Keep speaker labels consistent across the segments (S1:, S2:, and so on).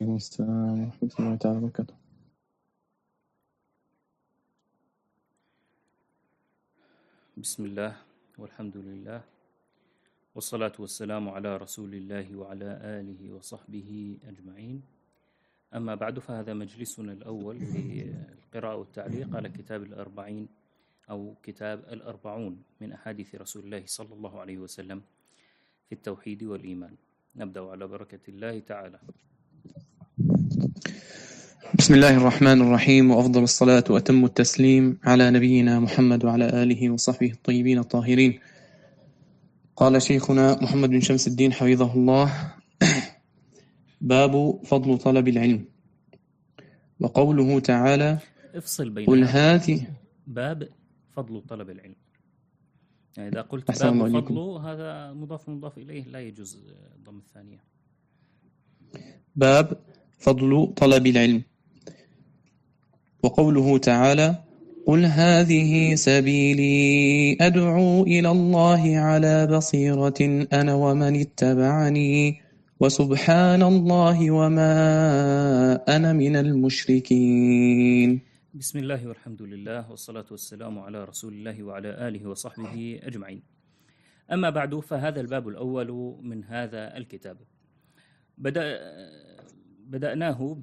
S1: عليكم السلام ورحمة الله تعالى وبركاته.
S2: بسم الله والحمد لله والصلاة والسلام على رسول الله وعلى آله وصحبه أجمعين. أما بعد، فهذا مجلسنا الأول في القراءة والتعليق على كتاب الأربعين أو كتاب الأربعون من أحاديث رسول الله صلى الله عليه وسلم في التوحيد والإيمان. نبدأ على بركة الله تعالى.
S1: بسم الله الرحمن الرحيم، وأفضل الصلاة وأتم التسليم على نبينا محمد وعلى آله وصحبه الطيبين الطاهرين. قال شيخنا محمد بن شمس الدين حفظه الله: باب فضل طلب العلم. وقوله تعالى:
S2: افصل بين
S1: قل
S2: هذا
S1: هذه
S2: باب فضل طلب العلم. يعني إذا قلت
S1: أحسن
S2: باب
S1: الله عليكم.
S2: فضله، هذا مضاف إليه، لا يجوز ضم الثانية.
S1: باب فضل طلب العلم. وقوله تعالى: قل هذه سبيلي أدعو إلى الله على بصيرة أنا ومن اتبعني وسبحان الله وما أنا من المشركين.
S2: بسم الله والحمد لله والصلاة والسلام على رسول الله وعلى آله وصحبه أجمعين. أما بعد، فهذا الباب الأول من هذا الكتاب بدأناه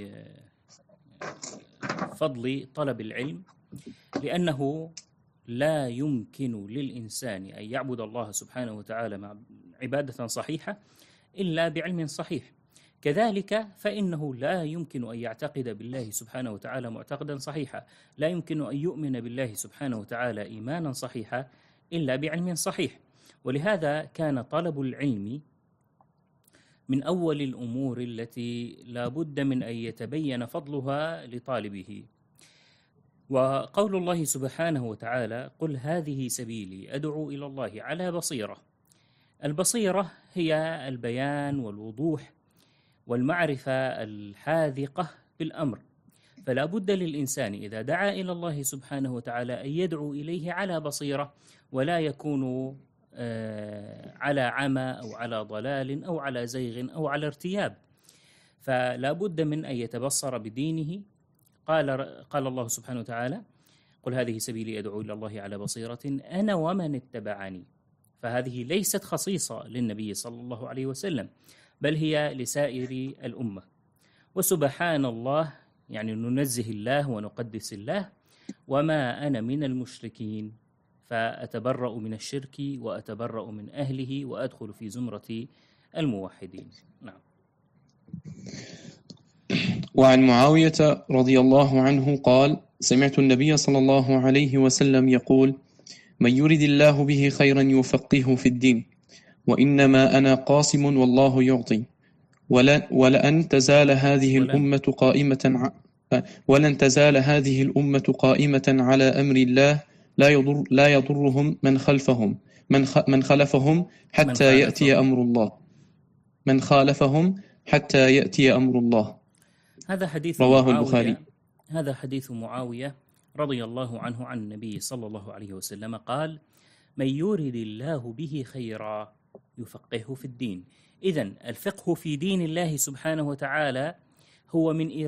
S2: بفضل طلب العلم، لأنه لا يمكن للإنسان أن يعبد الله سبحانه وتعالى مع عبادة صحيحة إلا بعلم صحيح. كذلك فإنه لا يمكن أن يعتقد بالله سبحانه وتعالى معتقدا صحيحا، لا يمكن أن يؤمن بالله سبحانه وتعالى إيمانا صحيحا إلا بعلم صحيح. ولهذا كان طلب العلم من أول الأمور التي لا بد من أن يتبين فضلها لطالبه. وقول الله سبحانه وتعالى: قل هذه سبيلي أدعو إلى الله على بصيرة. البصيرة هي البيان والوضوح والمعرفة الحاذقة بالأمر، فلا بد للإنسان إذا دعا إلى الله سبحانه وتعالى أن يدعو إليه على بصيرة، ولا يكون على عمى أو على ضلال أو على زيغ أو على ارتياب. فلا بد من أن يتبصر بدينه. قال الله سبحانه وتعالى: قل هذه سبيلي أدعو إلى الله على بصيرة أنا ومن اتبعني. فهذه ليست خصيصة للنبي صلى الله عليه وسلم، بل هي لسائر الأمة. وسبحان الله يعني ننزه الله ونقدس الله، وما أنا من المشركين، فأتبرأ من الشرك وأتبرأ من أهله وأدخل في زمرة الموحدين. نعم.
S1: وعن معاوية رضي الله عنه قال: سمعت النبي صلى الله عليه وسلم يقول: من يرد الله به خيرا يفقهه في الدين، وإنما أنا قاسم والله يعطي، ولن تزال هذه الأمة قائمة على أمر الله لا يضرهم من خالفهم حتى يأتي أمر الله.
S2: هذا حديث
S1: رواه البخاري.
S2: هذا حديث معاوية رضي الله عنه عن النبي صلى الله عليه وسلم قال: من يرد الله به خيرا يفقهه في الدين. إذن الفقه في دين الله سبحانه وتعالى هو من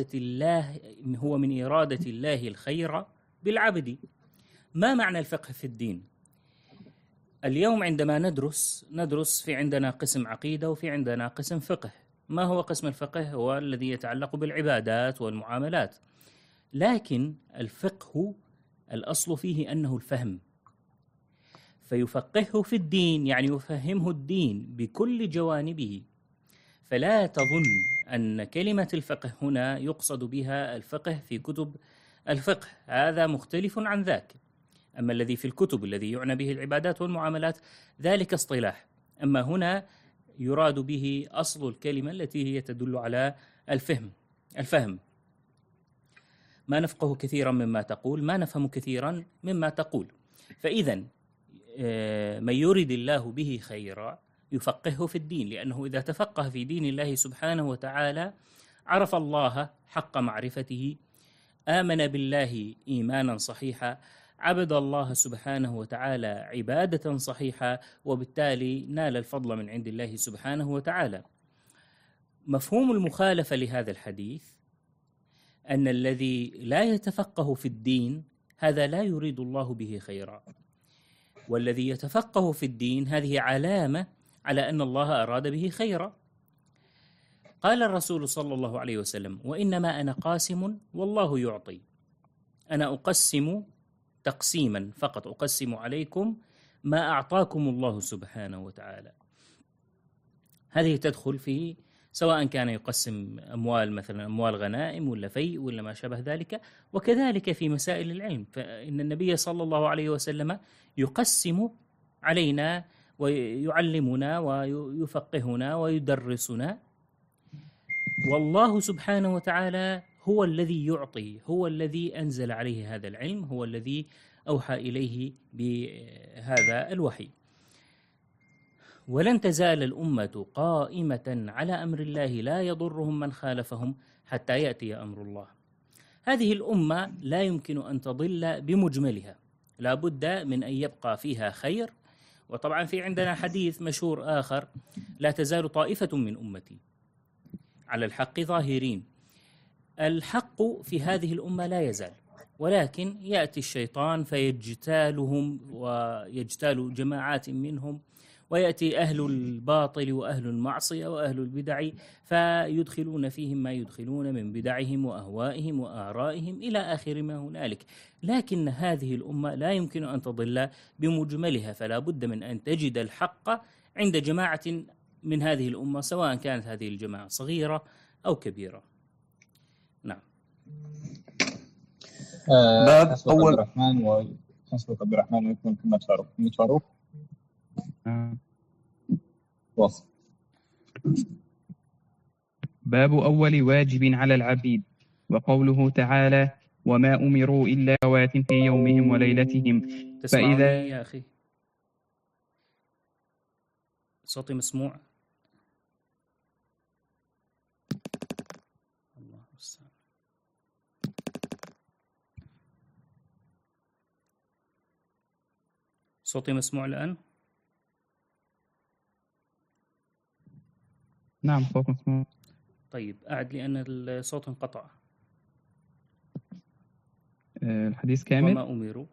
S2: إرادة الله الخير بالعبد. ما معنى الفقه في الدين؟ اليوم عندما ندرس في عندنا قسم عقيدة وفي عندنا قسم فقه. ما هو قسم الفقه؟ هو الذي يتعلق بالعبادات والمعاملات. لكن الفقه الأصل فيه أنه الفهم، فيفقهه في الدين يعني يفهمه الدين بكل جوانبه. فلا تظن أن كلمة الفقه هنا يقصد بها الفقه في كتب الفقه، هذا مختلف عن ذاك. أما الذي في الكتب الذي يعنى به العبادات والمعاملات ذلك اصطلاح، أما هنا يراد به أصل الكلمة التي هي تدل على الفهم. ما نفقه كثيرا مما تقول، ما نفهم كثيرا مما تقول. فإذا من يرد الله به خيرا يفقهه في الدين، لأنه إذا تفقه في دين الله سبحانه وتعالى عرف الله حق معرفته، آمن بالله إيمانا صحيحا، عبد الله سبحانه وتعالى عبادة صحيحة، وبالتالي نال الفضل من عند الله سبحانه وتعالى. مفهوم المخالفة لهذا الحديث أن الذي لا يتفقه في الدين هذا لا يريد الله به خيرا، والذي يتفقه في الدين هذه علامة على أن الله أراد به خيرا. قال الرسول صلى الله عليه وسلم: وإنما أنا قاسم والله يعطي. أنا أقسم تقسيما فقط، أقسم عليكم ما أعطاكم الله سبحانه وتعالى. هذه تدخل في سواء كان يقسم أموال، مثلا أموال غنائم ولا فيء ولا ما شابه ذلك، وكذلك في مسائل العلم، فإن النبي صلى الله عليه وسلم يقسم علينا ويعلمنا ويفقهنا ويدرسنا، والله سبحانه وتعالى هو الذي يعطي، هو الذي أنزل عليه هذا العلم، هو الذي أوحى إليه بهذا الوحي. ولن تزال الأمة قائمة على أمر الله لا يضرهم من خالفهم حتى يأتي أمر الله. هذه الأمة لا يمكن أن تضل بمجملها، لا بد من أن يبقى فيها خير. وطبعا في عندنا حديث مشهور آخر: لا تزال طائفة من أمتي على الحق ظاهرين. الحق في هذه الأمة لا يزال، ولكن يأتي الشيطان فيجتالهم ويجتال جماعات منهم، ويأتي أهل الباطل وأهل المعصية وأهل البدع فيدخلون فيهم ما يدخلون من بدعهم وأهوائهم وآرائهم إلى آخر ما هنالك. لكن هذه الأمة لا يمكن أن تضل بمجملها، فلا بد من أن تجد الحق عند جماعة من هذه الأمة، سواء كانت هذه الجماعة صغيرة أو كبيرة. نعم.
S1: باب أول.
S3: حسبك عبد الرحمن ويكون محمد فاروق. واصل.
S4: باب أول واجب على العبيد، وقوله تعالى: وما أمروا إلا سوات في يومهم وليلتهم.
S2: تسمعني يا أخي؟ صوتي مسموع؟ الله المستعان. صوتي مسموع الآن؟
S4: نعم صوت مسموع.
S2: طيب أعد لأن الصوت انقطع.
S4: الحديث كامل.
S2: وما أمروا.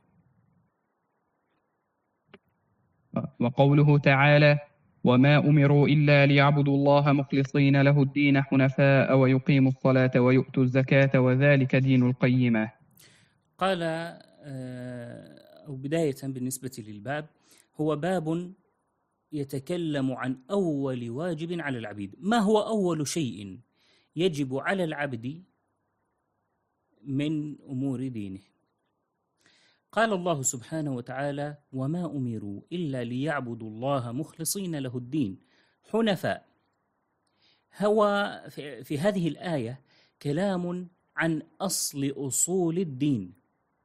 S4: وقوله تعالى: وما أمروا إلا ليعبدوا الله مخلصين له الدين حنفاء ويقيموا الصلاة ويؤتوا الزكاة وذلك دين القيمة.
S2: قال أو بداية بالنسبة للباب، هو باب يتكلم عن أول واجب على العبيد. ما هو أول شيء يجب على العبد من أمور دينه؟ قال الله سبحانه وتعالى: وما أمروا إلا ليعبدوا الله مخلصين له الدين حنفاء. هو في هذه الآية كلام عن أصول الدين.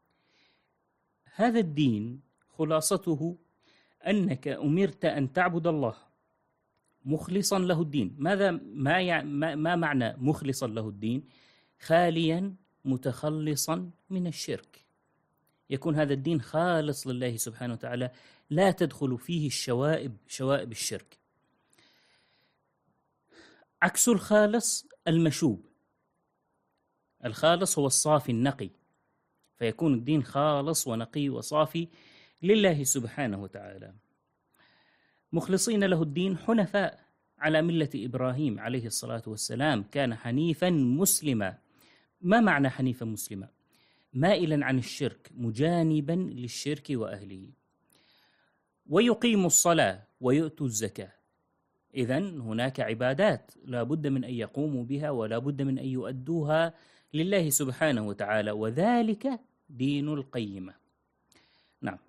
S2: هذا الدين خلاصته أنك أمرت أن تعبد الله مخلصا له الدين. ما معنى مخلصا له الدين؟ خاليا متخلصا من الشرك، يكون هذا الدين خالص لله سبحانه وتعالى، لا تدخل فيه شوائب الشرك. عكس الخالص المشوب. الخالص هو الصافي النقي، فيكون الدين خالص ونقي وصافي لله سبحانه وتعالى. مخلصين له الدين حنفاء على ملة إبراهيم عليه الصلاة والسلام، كان حنيفا مسلما. ما معنى حنيفا مسلما؟ مائلا عن الشرك، مجانبا للشرك وأهله. ويقيم الصلاة ويؤتوا الزكاة. إذن هناك عبادات لا بد من أن يقوموا بها ولا بد من أن يؤدوها لله سبحانه وتعالى، وذلك دين القيمة. نعم.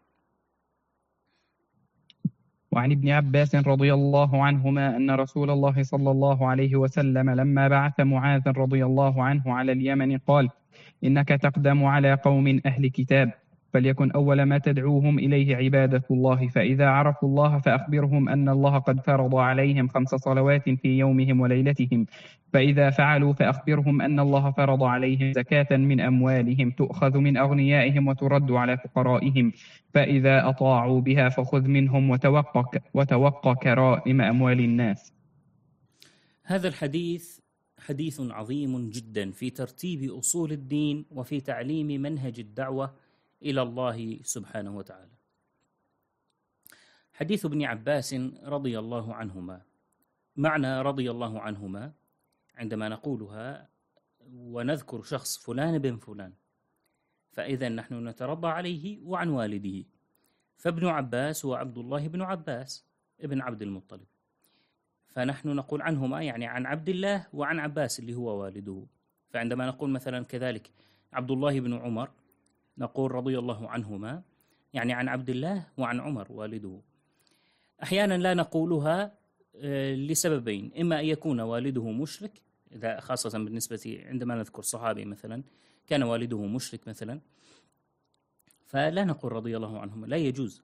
S4: وعن ابن عباس رضي الله عنهما أن رسول الله صلى الله عليه وسلم لما بعث معاذ رضي الله عنه على اليمن قال: إنك تقدم على قوم أهل كتاب، فليكن أول ما تدعوهم إليه عبادة الله، فإذا عرفوا الله فأخبرهم أن الله قد فرض عليهم 5 صلوات في يومهم وليلتهم، فإذا فعلوا فأخبرهم أن الله فرض عليهم زكاة من أموالهم تؤخذ من أغنيائهم وترد على فقرائهم، فإذا أطاعوا بها فخذ منهم وتوقى كرائم أموال الناس.
S2: هذا الحديث حديث عظيم جدا في ترتيب أصول الدين وفي تعليم منهج الدعوة إلى الله سبحانه وتعالى. حديث ابن عباس رضي الله عنهما، معنى رضي الله عنهما عندما نقولها ونذكر شخص فلان بن فلان، فإذا نحن نترضى عليه وعن والده، فابن عباس هو عبد الله بن عباس ابن عبد المطلب، فنحن نقول عنهما يعني عن عبد الله وعن عباس اللي هو والده. فعندما نقول مثلا كذلك عبد الله بن عمر نقول رضي الله عنهما يعني عن عبد الله وعن عمر والده. أحيانا لا نقولها لسببين، إما أن يكون والده مشرك، إذا خاصة بالنسبة عندما نذكر صحابي مثلا كان والده مشرك مثلا، فلا نقول رضي الله عنهما، لا يجوز.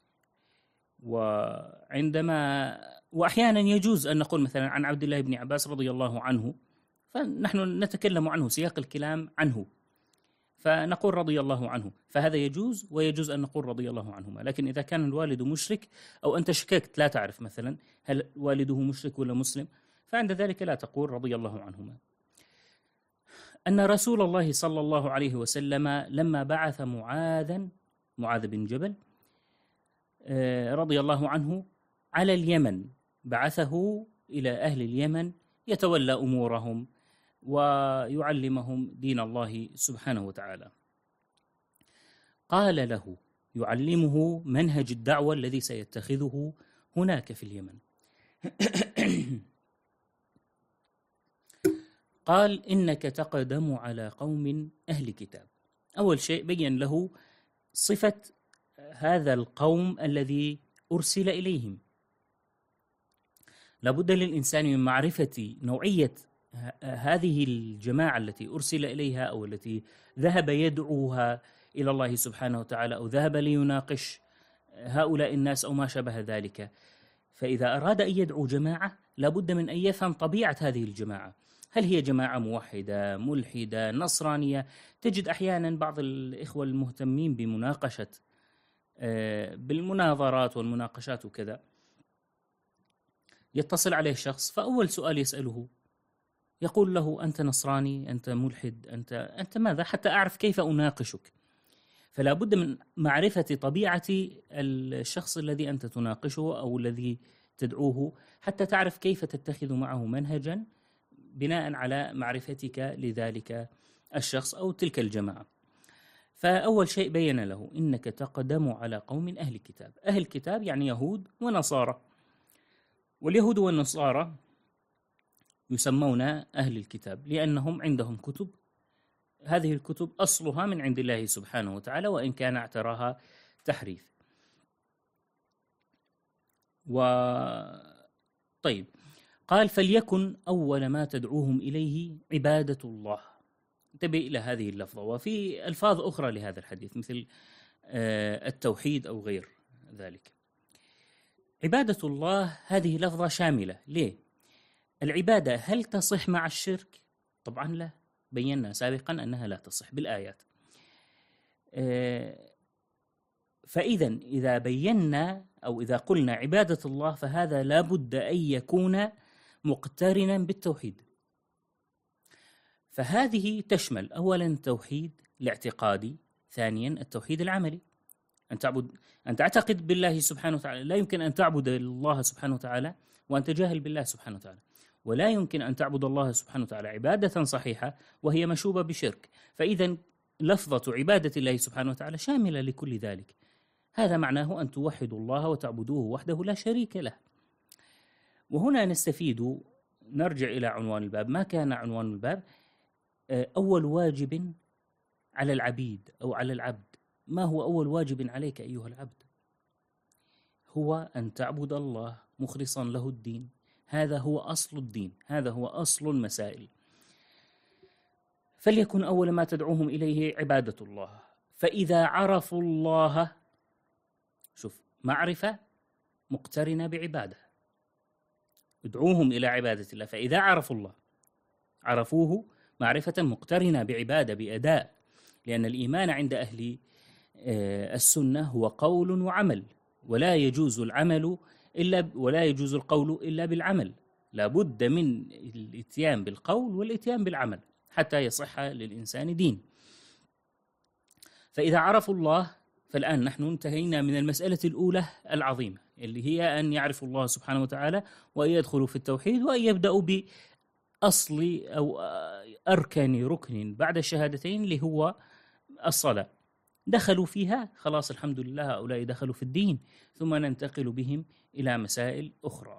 S2: وأحيانا يجوز أن نقول مثلا عن عبد الله بن عباس رضي الله عنه، فنحن نتكلم عنه، سياق الكلام عنه، فنقول رضي الله عنه، فهذا يجوز، ويجوز أن نقول رضي الله عنهما. لكن إذا كان الوالد مشرك أو أنت شككت لا تعرف مثلا هل والده مشرك ولا مسلم، فعند ذلك لا تقول رضي الله عنهما. أن رسول الله صلى الله عليه وسلم لما بعث معاذ بن جبل رضي الله عنه على اليمن، بعثه إلى أهل اليمن يتولى أمورهم ويعلمهم دين الله سبحانه وتعالى. قال له يعلمه منهج الدعوة الذي سيتخذه هناك في اليمن. قال إنك تقدم على قوم أهل كتاب. أول شيء بين له صفة هذا القوم الذي أرسل إليهم. لابد للإنسان من معرفة نوعية هذه الجماعة التي أرسل إليها أو التي ذهب يدعوها إلى الله سبحانه وتعالى، أو ذهب ليناقش هؤلاء الناس أو ما شابه ذلك. فإذا أراد أن يدعو جماعة لابد من أن يفهم طبيعة هذه الجماعة، هل هي جماعة موحدة، ملحدة، نصرانية؟ تجد أحيانا بعض الإخوة المهتمين بمناقشة بالمناظرات والمناقشات وكذا، يتصل عليه شخص فأول سؤال يسأله يقول له أنت نصراني، أنت ملحد، أنت ماذا، حتى أعرف كيف أناقشك. فلا بد من معرفة طبيعة الشخص الذي أنت تناقشه أو الذي تدعوه، حتى تعرف كيف تتخذ معه منهجا بناء على معرفتك لذلك الشخص أو تلك الجماعة. فأول شيء بين له إنك تقدم على قوم أهل كتاب. أهل كتاب يعني يهود ونصارى، واليهود والنصارى يسمون أهل الكتاب لأنهم عندهم كتب، هذه الكتب أصلها من عند الله سبحانه وتعالى وإن كان اعتراها تحريف. طيب، قال فليكن أول ما تدعوهم إليه عبادة الله. انتبه إلى هذه اللفظة، وفي ألفاظ أخرى لهذا الحديث مثل التوحيد أو غير ذلك. عبادة الله هذه لفظة شاملة. ليه؟ العبادة هل تصح مع الشرك؟ طبعا لا، بينا سابقا أنها لا تصح بالآيات. فإذا إذا بينا أو إذا قلنا عبادة الله فهذا لا بد أن يكون مقترنا بالتوحيد. فهذه تشمل أولا التوحيد الاعتقادي، ثانيا التوحيد العملي، أن تعتقد بالله سبحانه وتعالى. لا يمكن أن تعبد الله سبحانه وتعالى وأنت جاهل بالله سبحانه وتعالى، ولا يمكن أن تعبد الله سبحانه وتعالى عبادة صحيحة وهي مشوبة بشرك. فإذا لفظة عبادة الله سبحانه وتعالى شاملة لكل ذلك. هذا معناه أن توحدوا الله وتعبدوه وحده لا شريك له. وهنا نستفيد، نرجع إلى عنوان الباب. ما كان عنوان الباب؟ أول واجب على العبيد أو على العبد. ما هو أول واجب عليك أيها العبد؟ هو أن تعبد الله مخلصا له الدين. هذا هو أصل الدين، هذا هو أصل المسائل. فليكن أول ما تدعوهم إليه عبادة الله. فإذا عرفوا الله، شوف، معرفة مقترنة بعبادة، ادعوهم إلى عبادة الله. فإذا عرفوا الله، عرفوه معرفة مقترنة بعبادة، بأداء، لأن الإيمان عند أهل السنة هو قول وعمل، ولا يجوز القول إلا بالعمل. لابد من الاتيان بالقول والاتيان بالعمل حتى يصح للإنسان دين. فإذا عرفوا الله، فالآن نحن انتهينا من المسألة الأولى العظيمة اللي هي أن يعرفوا الله سبحانه وتعالى وأن يدخلوا في التوحيد وأن يبدأوا بأصل أو أركان ركن بعد الشهادتين اللي هو الصلاة. دخلوا فيها خلاص الحمد لله، هؤلاء دخلوا في الدين، ثم ننتقل بهم إلى مسائل أخرى.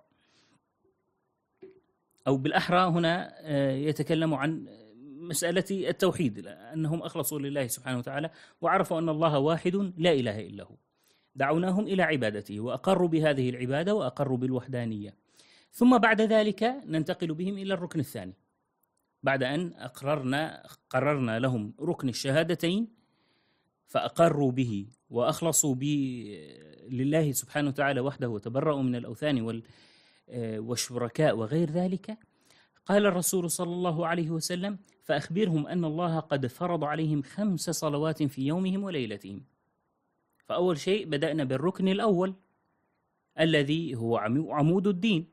S2: أو بالأحرى هنا يتكلم عن مسألة التوحيد، أنهم أخلصوا لله سبحانه وتعالى وعرفوا أن الله واحد لا إله إلا هو، دعوناهم إلى عبادته وأقروا بهذه العبادة وأقروا بالوحدانية. ثم بعد ذلك ننتقل بهم إلى الركن الثاني، بعد أن قررنا لهم ركن الشهادتين فأقروا به وأخلصوا لله سبحانه وتعالى وحده وتبرأوا من الأوثان والشركاء وغير ذلك. قال الرسول صلى الله عليه وسلم: فأخبرهم أن الله قد فرض عليهم 5 صلوات في يومهم وليلتهم. فأول شيء بدأنا بالركن الأول الذي هو عمود الدين،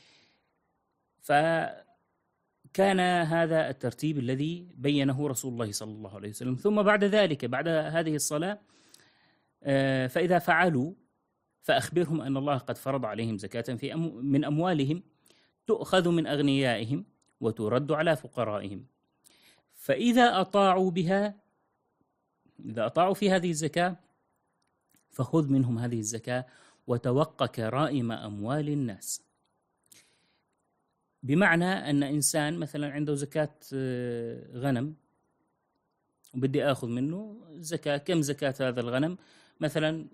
S2: فكان هذا الترتيب الذي بينه رسول الله صلى الله عليه وسلم. ثم بعد ذلك بعد هذه الصلاة فإذا فعلوا فأخبرهم أن الله قد فرض عليهم زكاة من أموالهم تؤخذ من أغنيائهم وترد على فقرائهم، فإذا أطاعوا بها، إذا أطاعوا في هذه الزكاة فخذ منهم هذه الزكاة وتوقى كرائم أموال الناس. بمعنى أن إنسان مثلا عنده زكاة غنم وبدي أخذ منه زكاة، كم زكاة هذا الغنم؟ مثلا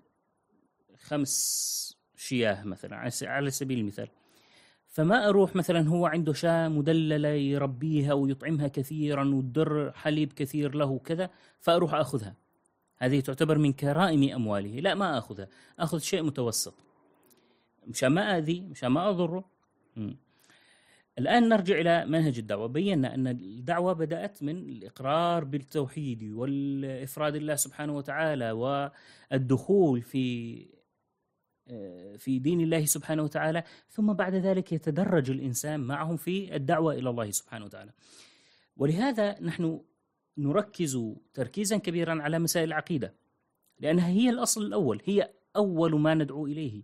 S2: 5 شياه مثلا على سبيل المثال. فما أروح مثلا هو عنده شاة مدللة يربيها ويطعمها كثيرا وتدر حليب كثير له كذا، فأروح أخذها، هذه تعتبر من كرائم أمواله. لا، ما أخذها، أخذ شيء متوسط مشان ما أذي، مشان ما أضره. الآن نرجع إلى منهج الدعوة. بينا أن الدعوة بدأت من الإقرار بالتوحيد والإفراد الله سبحانه وتعالى والدخول في دين الله سبحانه وتعالى، ثم بعد ذلك يتدرج الإنسان معهم في الدعوة إلى الله سبحانه وتعالى. ولهذا نحن نركز تركيزا كبيرا على مسائل العقيدة، لأنها هي الأصل الأول، هي أول ما ندعو إليه.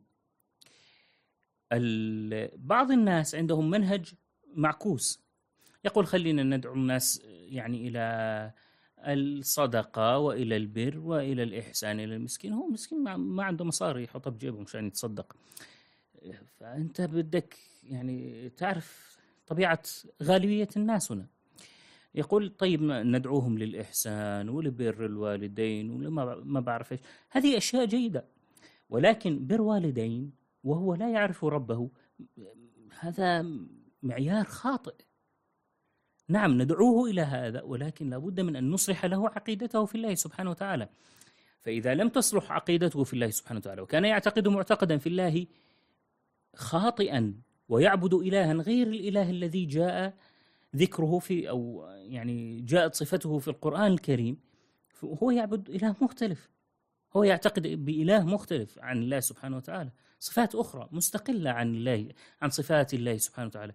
S2: بعض الناس عندهم منهج معكوس، يقول خلينا ندعو الناس يعني إلى الصدقة وإلى البر وإلى الإحسان إلى المسكين. هو مسكين ما عنده مصاري يحطها بجيبه مشان يتصدق، فأنت بدك يعني تعرف طبيعة غالبية الناس هنا. يقول طيب ندعوهم للإحسان ولبر الوالدين ولما ما بعرف إيش، هذه أشياء جيدة، ولكن بر والدين وهو لا يعرف ربه هذا معيار خاطئ. نعم ندعوه إلى هذا، ولكن لابد من أن نصلح له عقيدته في الله سبحانه وتعالى. فإذا لم تصلح عقيدته في الله سبحانه وتعالى وكان يعتقد معتقدا في الله خاطئا ويعبد إلها غير الإله الذي جاء ذكره في أو يعني جاءت صفته في القرآن الكريم، هو يعبد إله مختلف، هو يعتقد بإله مختلف عن الله سبحانه وتعالى، صفات أخرى مستقلة عن الله، عن صفات الله سبحانه وتعالى.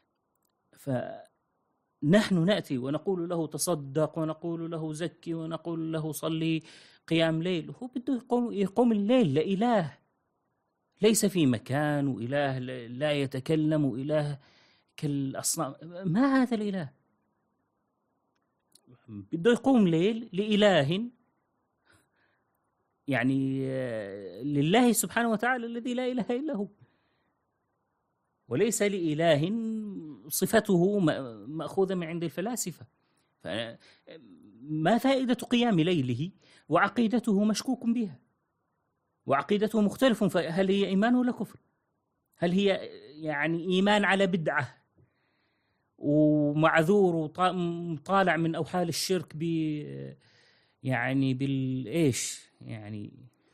S2: فنحن نأتي ونقول له تصدق ونقول له زكي ونقول له صلي قيام ليل، هو بده يقوم الليل لإله ليس في مكان، وإله لا يتكلم، وإله كالأصنام. ما هذا الإله؟ بده يقوم ليل لإله يعني لله سبحانه وتعالى الذي لا إله إلا هو، وليس لإله صفته مأخوذة من عند الفلاسفة. ما فائدة قيام ليله وعقيدته مشكوك بها وعقيدته مختلف؟ فهل هي إيمان ولا كفر؟ هل هي يعني إيمان على بدعة ومعذور وطالع من أوحال الشرك يعني بالإيش يعني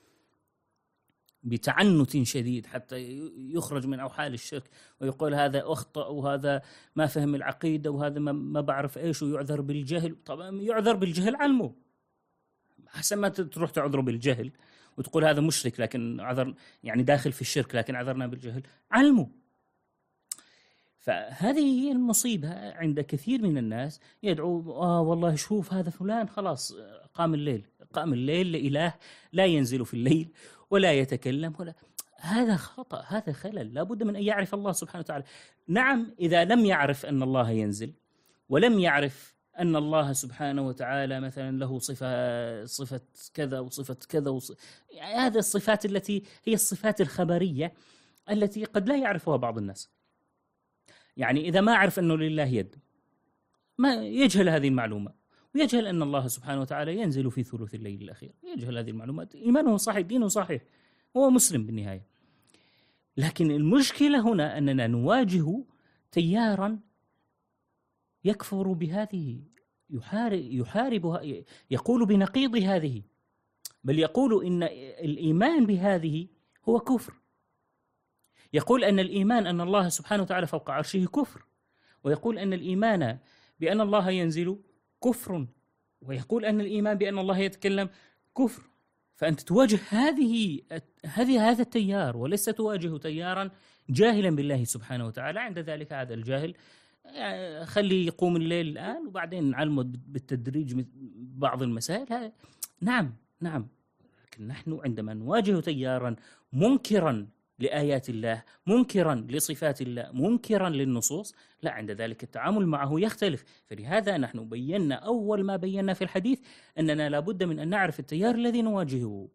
S2: بتعنت شديد حتى يخرج من أوحال الشرك ويقول هذا أخطأ وهذا ما فهم العقيدة وهذا ما بعرف إيش ويعذر بالجهل؟ طبعا يعذر بالجهل علمه، حسن ما تروح تعذره بالجهل وتقول هذا مشرك لكن عذر يعني داخل في الشرك لكن عذرنا بالجهل علمه. فهذه هي المصيبة عند كثير من الناس. يدعو والله شوف هذا فلان خلاص قام الليل لإله لا ينزل في الليل ولا يتكلم ولا. هذا خطأ، هذا خلل، لا بد من أن يعرف الله سبحانه وتعالى. نعم، إذا لم يعرف أن الله ينزل ولم يعرف أن الله سبحانه وتعالى مثلا له صفة كذا وصفة كذا يعني هذه الصفات التي هي الصفات الخبرية التي قد لا يعرفها بعض الناس. يعني إذا ما عرف أنه لله يد، ما يجهل هذه المعلومة، ويجهل أن الله سبحانه وتعالى ينزل في ثلث الليل الأخير، يجهل هذه المعلومات، إيمانه صحيح، دينه صحيح، هو مسلم بالنهاية. لكن المشكلة هنا أننا نواجه تيارا يكفر بهذه، يحاربها، يقول بنقيض هذه، بل يقول إن الإيمان بهذه هو كفر. يقول أن الإيمان أن الله سبحانه وتعالى فوق عرشه كفر، ويقول أن الإيمان بأن الله ينزل كفر، ويقول أن الإيمان بأن الله يتكلم كفر. فأنت تواجه هذا التيار، وليس تواجه تيارا جاهلا بالله سبحانه وتعالى. عند ذلك هذا الجاهل خلي يقوم الليل الآن وبعدين نعلمه بالتدريج بعض المسائل. نعم، لكن نحن عندما نواجه تيارا منكرا لآيات الله، منكرا لصفات الله، منكرا للنصوص، لا، عند ذلك التعامل معه يختلف. فلهذا نحن بينا أول ما بينا في الحديث أننا لابد من أن نعرف التيار الذي نواجهه.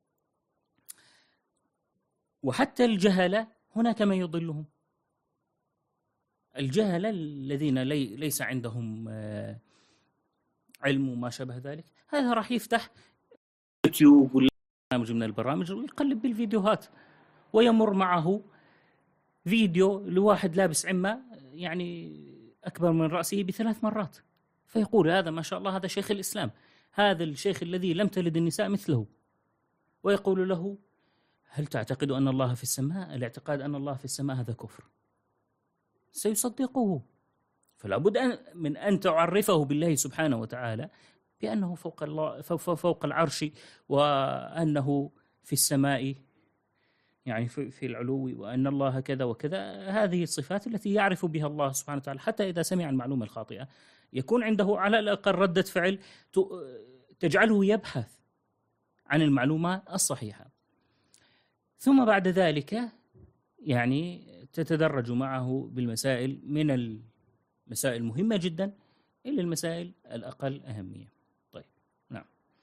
S2: وحتى الجهلة هناك من يضلهم، الجهلة الذين ليس عندهم علم وما شابه ذلك، هذا راح يفتح يوتيوب ولا برنامج من البرامج ويقلب بالفيديوهات، ويمر معه فيديو لواحد لابس عمة يعني أكبر من رأسه ب3 مرات، فيقول هذا ما شاء الله هذا شيخ الإسلام، هذا الشيخ الذي لم تلد النساء مثله. ويقول له هل تعتقد أن الله في السماء؟ الاعتقاد أن الله في السماء هذا كفر. سيصدقه. فلا بد من أن تعرفه بالله سبحانه وتعالى بأنه فوق العرش، وأنه في السماء يعني في العلو، وأن الله كذا وكذا. هذه الصفات التي يعرف بها الله سبحانه وتعالى، حتى إذا سمع المعلومة الخاطئة يكون عنده على الأقل ردة فعل تجعله يبحث عن المعلومة الصحيحة. ثم بعد ذلك يعني تتدرج معه بالمسائل، من المسائل المهمة جدا إلى المسائل الأقل أهمية. طيب، نعم.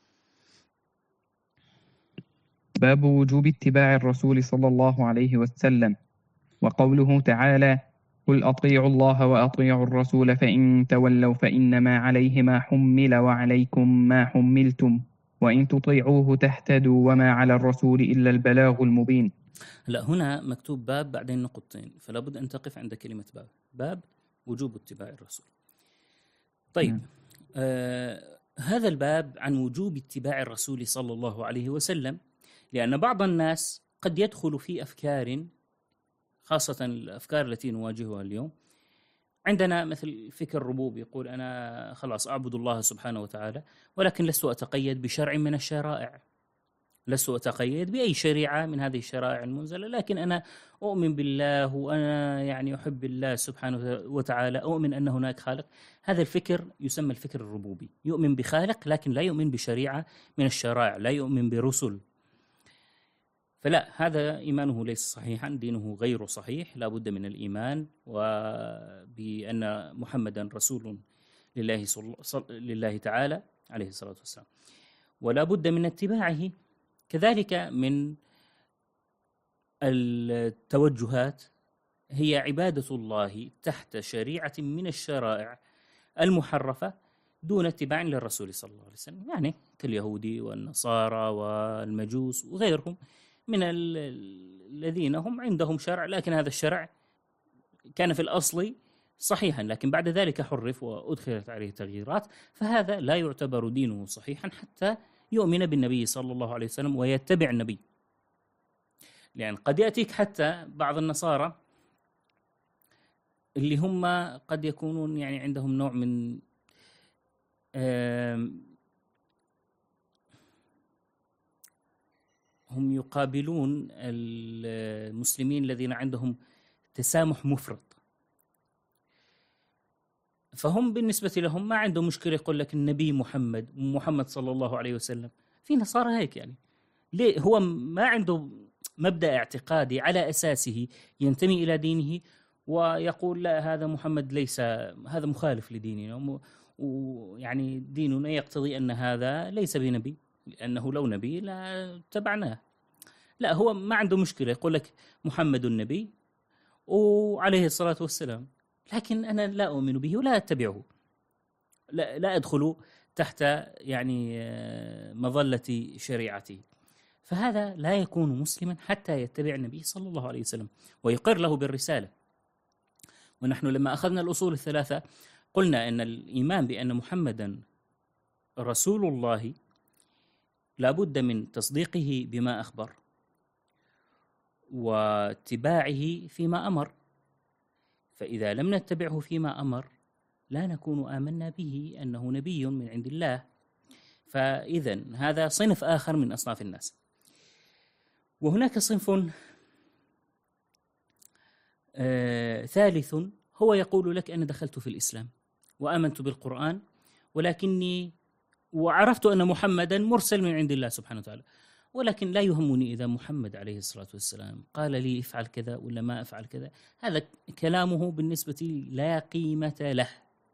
S4: باب وجوب اتباع الرسول صلى الله عليه وسلم، وقوله تعالى: قل أطيعوا الله وأطيعوا الرسول فإن تولوا فإنما عليه ما حمل وعليكم ما حملتم وإن تطيعوه تهتدوا وما على الرسول إلا البلاغ المبين.
S2: لا، هنا مكتوب باب بعدين نقطتين، فلا بد أن تقف عند كلمة باب وجوب اتباع الرسول. طيب، هذا الباب عن وجوب اتباع الرسول صلى الله عليه وسلم، لأن بعض الناس قد يدخل في أفكار، خاصة الأفكار التي نواجهها اليوم. عندنا مثل فكر الربوب، يقول أنا خلاص أعبد الله سبحانه وتعالى، ولكن لست أتقيد بشرع من الشرائع، لست أتقيد بأي شريعة من هذه الشرائع المنزلة، لكن أنا أؤمن بالله، وأنا يعني أحب الله سبحانه وتعالى، أؤمن أن هناك خالق. هذا الفكر يسمى الفكر الربوبي، يؤمن بخالق لكن لا يؤمن بشريعة من الشرائع، لا يؤمن برسل. فلا، هذا إيمانه ليس صحيحا، دينه غير صحيح. لا بد من الإيمان وبأن محمدا رسول لله تعالى عليه الصلاة والسلام، ولا بد من اتباعه. كذلك من التوجهات هي عبادة الله تحت شريعة من الشرائع المحرفة دون اتباع للرسول صلى الله عليه وسلم، يعني كاليهودي والنصارى والمجوس وغيرهم من الذين هم عندهم شرع، لكن هذا الشرع كان في الأصل صحيحا، لكن بعد ذلك حرف وأدخلت عليه تغييرات، فهذا لا يعتبر دينه صحيحا حتى يؤمن بالنبي صلى الله عليه وسلم ويتبع النبي. لأن قد يأتيك حتى بعض النصارى اللي هم قد يكونون يعني عندهم نوع من هم يقابلون المسلمين الذين عندهم تسامح مفرط، فهم بالنسبة لهم ما عندهم مشكلة يقول لك النبي محمد صلى الله عليه وسلم. في نصارى هيك يعني، ليه هو ما عنده مبدأ اعتقادي على أساسه ينتمي إلى دينه ويقول لا هذا محمد ليس، هذا مخالف لديننا، ويعني ديننا يقتضي أن هذا ليس بنبي، لأنه لو نبي لا تبعناه. لا، هو ما عنده مشكلة يقول لك محمد النبي وعليه الصلاة والسلام، لكن أنا لا أؤمن به ولا أتبعه، لا أدخل تحت يعني مظلة شريعته. فهذا لا يكون مسلما حتى يتبع النبي صلى الله عليه وسلم ويقر له بالرسالة. ونحن لما أخذنا الأصول الثلاثة قلنا أن الإيمان بأن محمدا رسول الله لا بد من تصديقه بما أخبر واتباعه فيما أمر، فإذا لم نتبعه فيما أمر لا نكون آمنا به أنه نبي من عند الله. فإذا هذا صنف آخر من أصناف الناس. وهناك صنف ثالث هو يقول لك أنا دخلت في الإسلام وآمنت بالقرآن ولكني وعرفت أن محمدا مرسل من عند الله سبحانه وتعالى، ولكن لا يهمني إذا محمد عليه الصلاة والسلام قال لي افعل كذا ولا ما افعل كذا. هذا كلامه بالنسبة لي لا قيمة له،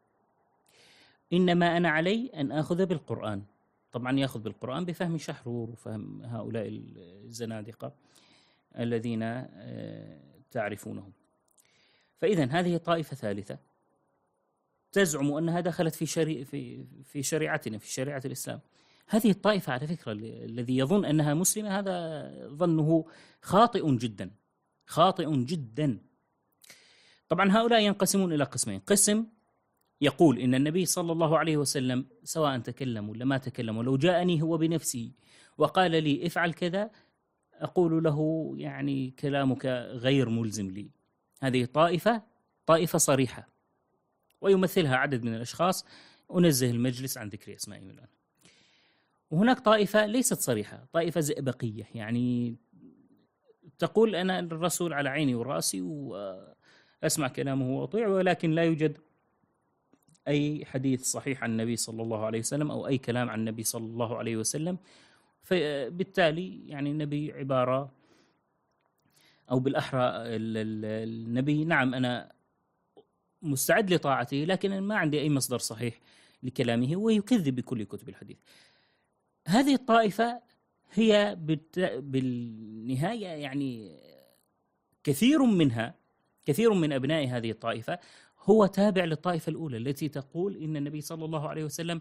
S2: إنما أنا علي أن آخذ بالقرآن. طبعا يأخذ بالقرآن بفهم شحرور وفهم هؤلاء الزنادقة الذين تعرفونهم. فإذا هذه طائفة ثالثة تزعم أنها دخلت في شريعتنا، في شريعة الإسلام. هذه الطائفة على فكرة الذي يظن أنها مسلمة هذا ظنه خاطئ جدا، خاطئ جدا. طبعا هؤلاء ينقسمون إلى قسمين: قسم يقول إن النبي صلى الله عليه وسلم سواء تكلم ولا ما تكلم، ولو جاءني هو بنفسه وقال لي افعل كذا أقول له يعني كلامك غير ملزم لي. هذه طائفة صريحة ويمثلها عدد من الأشخاص، أنزه المجلس عن ذكر أسمائهم الآن. وهناك طائفة ليست صريحة، طائفة زئبقية، يعني تقول أنا الرسول على عيني ورأسي وأسمع كلامه وأطيع، ولكن لا يوجد أي حديث صحيح عن النبي صلى الله عليه وسلم أو أي كلام عن النبي صلى الله عليه وسلم. فبالتالي يعني النبي عبارة، أو بالأحرى النبي نعم أنا مستعد لطاعته لكن ما عندي أي مصدر صحيح لكلامه، ويكذب بكل كتب الحديث. هذه الطائفة هي بالنهاية يعني كثير من أبناء هذه الطائفة هو تابع للطائفة الأولى التي تقول إن النبي صلى الله عليه وسلم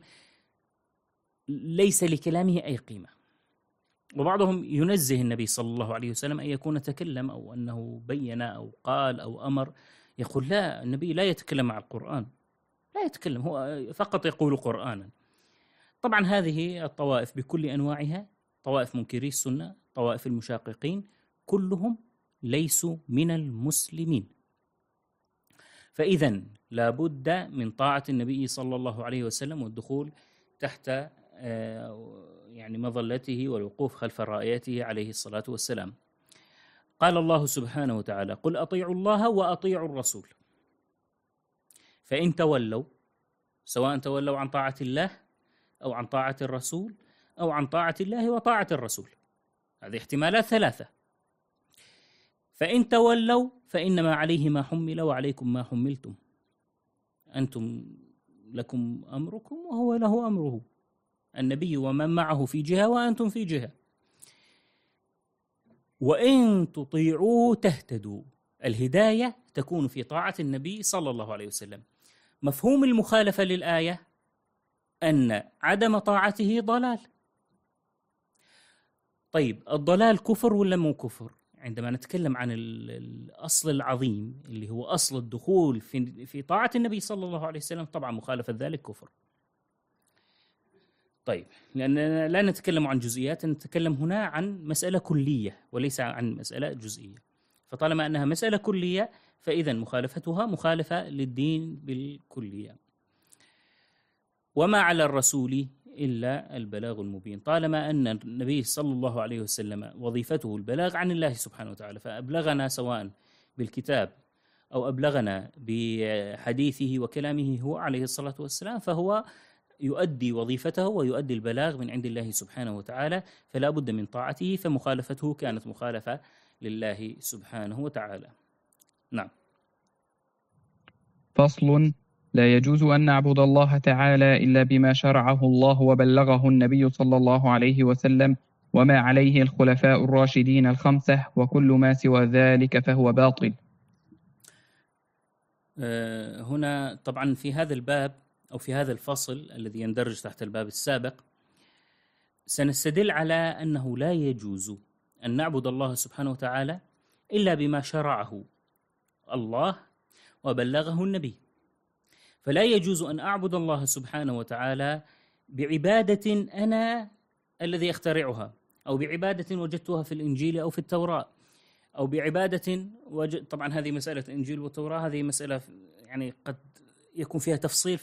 S2: ليس لكلامه أي قيمة. وبعضهم ينزه النبي صلى الله عليه وسلم أن يكون تكلم أو أنه بين أو قال أو أمر، يقول لا، النبي لا يتكلم مع القرآن، لا يتكلم، هو فقط يقول قرآنا. طبعا هذه الطوائف بكل أنواعها، طوائف منكري السنة، طوائف المشاققين، كلهم ليسوا من المسلمين. فإذا لابد من طاعة النبي صلى الله عليه وسلم والدخول تحت يعني مظلته والوقوف خلف رايته عليه الصلاة والسلام. قال الله سبحانه وتعالى: قل أطيعوا الله وأطيعوا الرسول فإن تولوا، سواء تولوا عن طاعة الله أو عن طاعة الرسول أو عن طاعة الله وطاعة الرسول، هذه احتمالات ثلاثة. فإن تولوا فإنما عليه ما حمل وعليكم ما حملتم، أنتم لكم أمركم وهو له أمره، النبي ومن معه في جهة وأنتم في جهة. وإن تطيعوه تهتدوا، الهداية تكون في طاعة النبي صلى الله عليه وسلم. مفهوم المخالفة للآية أن عدم طاعته ضلال. طيب الضلال كفر ولا مو كفر؟ عندما نتكلم عن الأصل العظيم اللي هو أصل الدخول في طاعة النبي صلى الله عليه وسلم، طبعا مخالفة ذلك كفر. طيب لأننا لا نتكلم عن جزئيات، نتكلم هنا عن مسألة كلية وليس عن مسألة جزئية. فطالما أنها مسألة كلية فإذا مخالفتها مخالفة للدين بالكلية. وما على الرسول إلا البلاغ المبين، طالما أن النبي صلى الله عليه وسلم وظيفته البلاغ عن الله سبحانه وتعالى، فأبلغنا سواء بالكتاب أو أبلغنا بحديثه وكلامه هو عليه الصلاة والسلام، فهو يؤدي وظيفته ويؤدي البلاغ من عند الله سبحانه وتعالى، فلا بد من طاعته، فمخالفته كانت مخالفة لله سبحانه وتعالى. نعم.
S4: فصل: لا يجوز أن نعبد الله تعالى إلا بما شرعه الله وبلغه النبي صلى الله عليه وسلم وما عليه الخلفاء الراشدين الخمسة، وكل ما سوى ذلك فهو باطل.
S2: هنا طبعا في هذا الباب أو في هذا الفصل الذي يندرج تحت الباب السابق سنستدل على أنه لا يجوز أن نعبد الله سبحانه وتعالى إلا بما شرعه الله وبلغه النبي. فلا يجوز أن أعبد الله سبحانه وتعالى بعبادة أنا الذي أخترعها، أو بعبادة وجدتها في الإنجيل أو في التوراة، أو بعبادة طبعا هذه مسألة الإنجيل والتوراة، هذه مسألة يعني قد يكون فيها تفصيل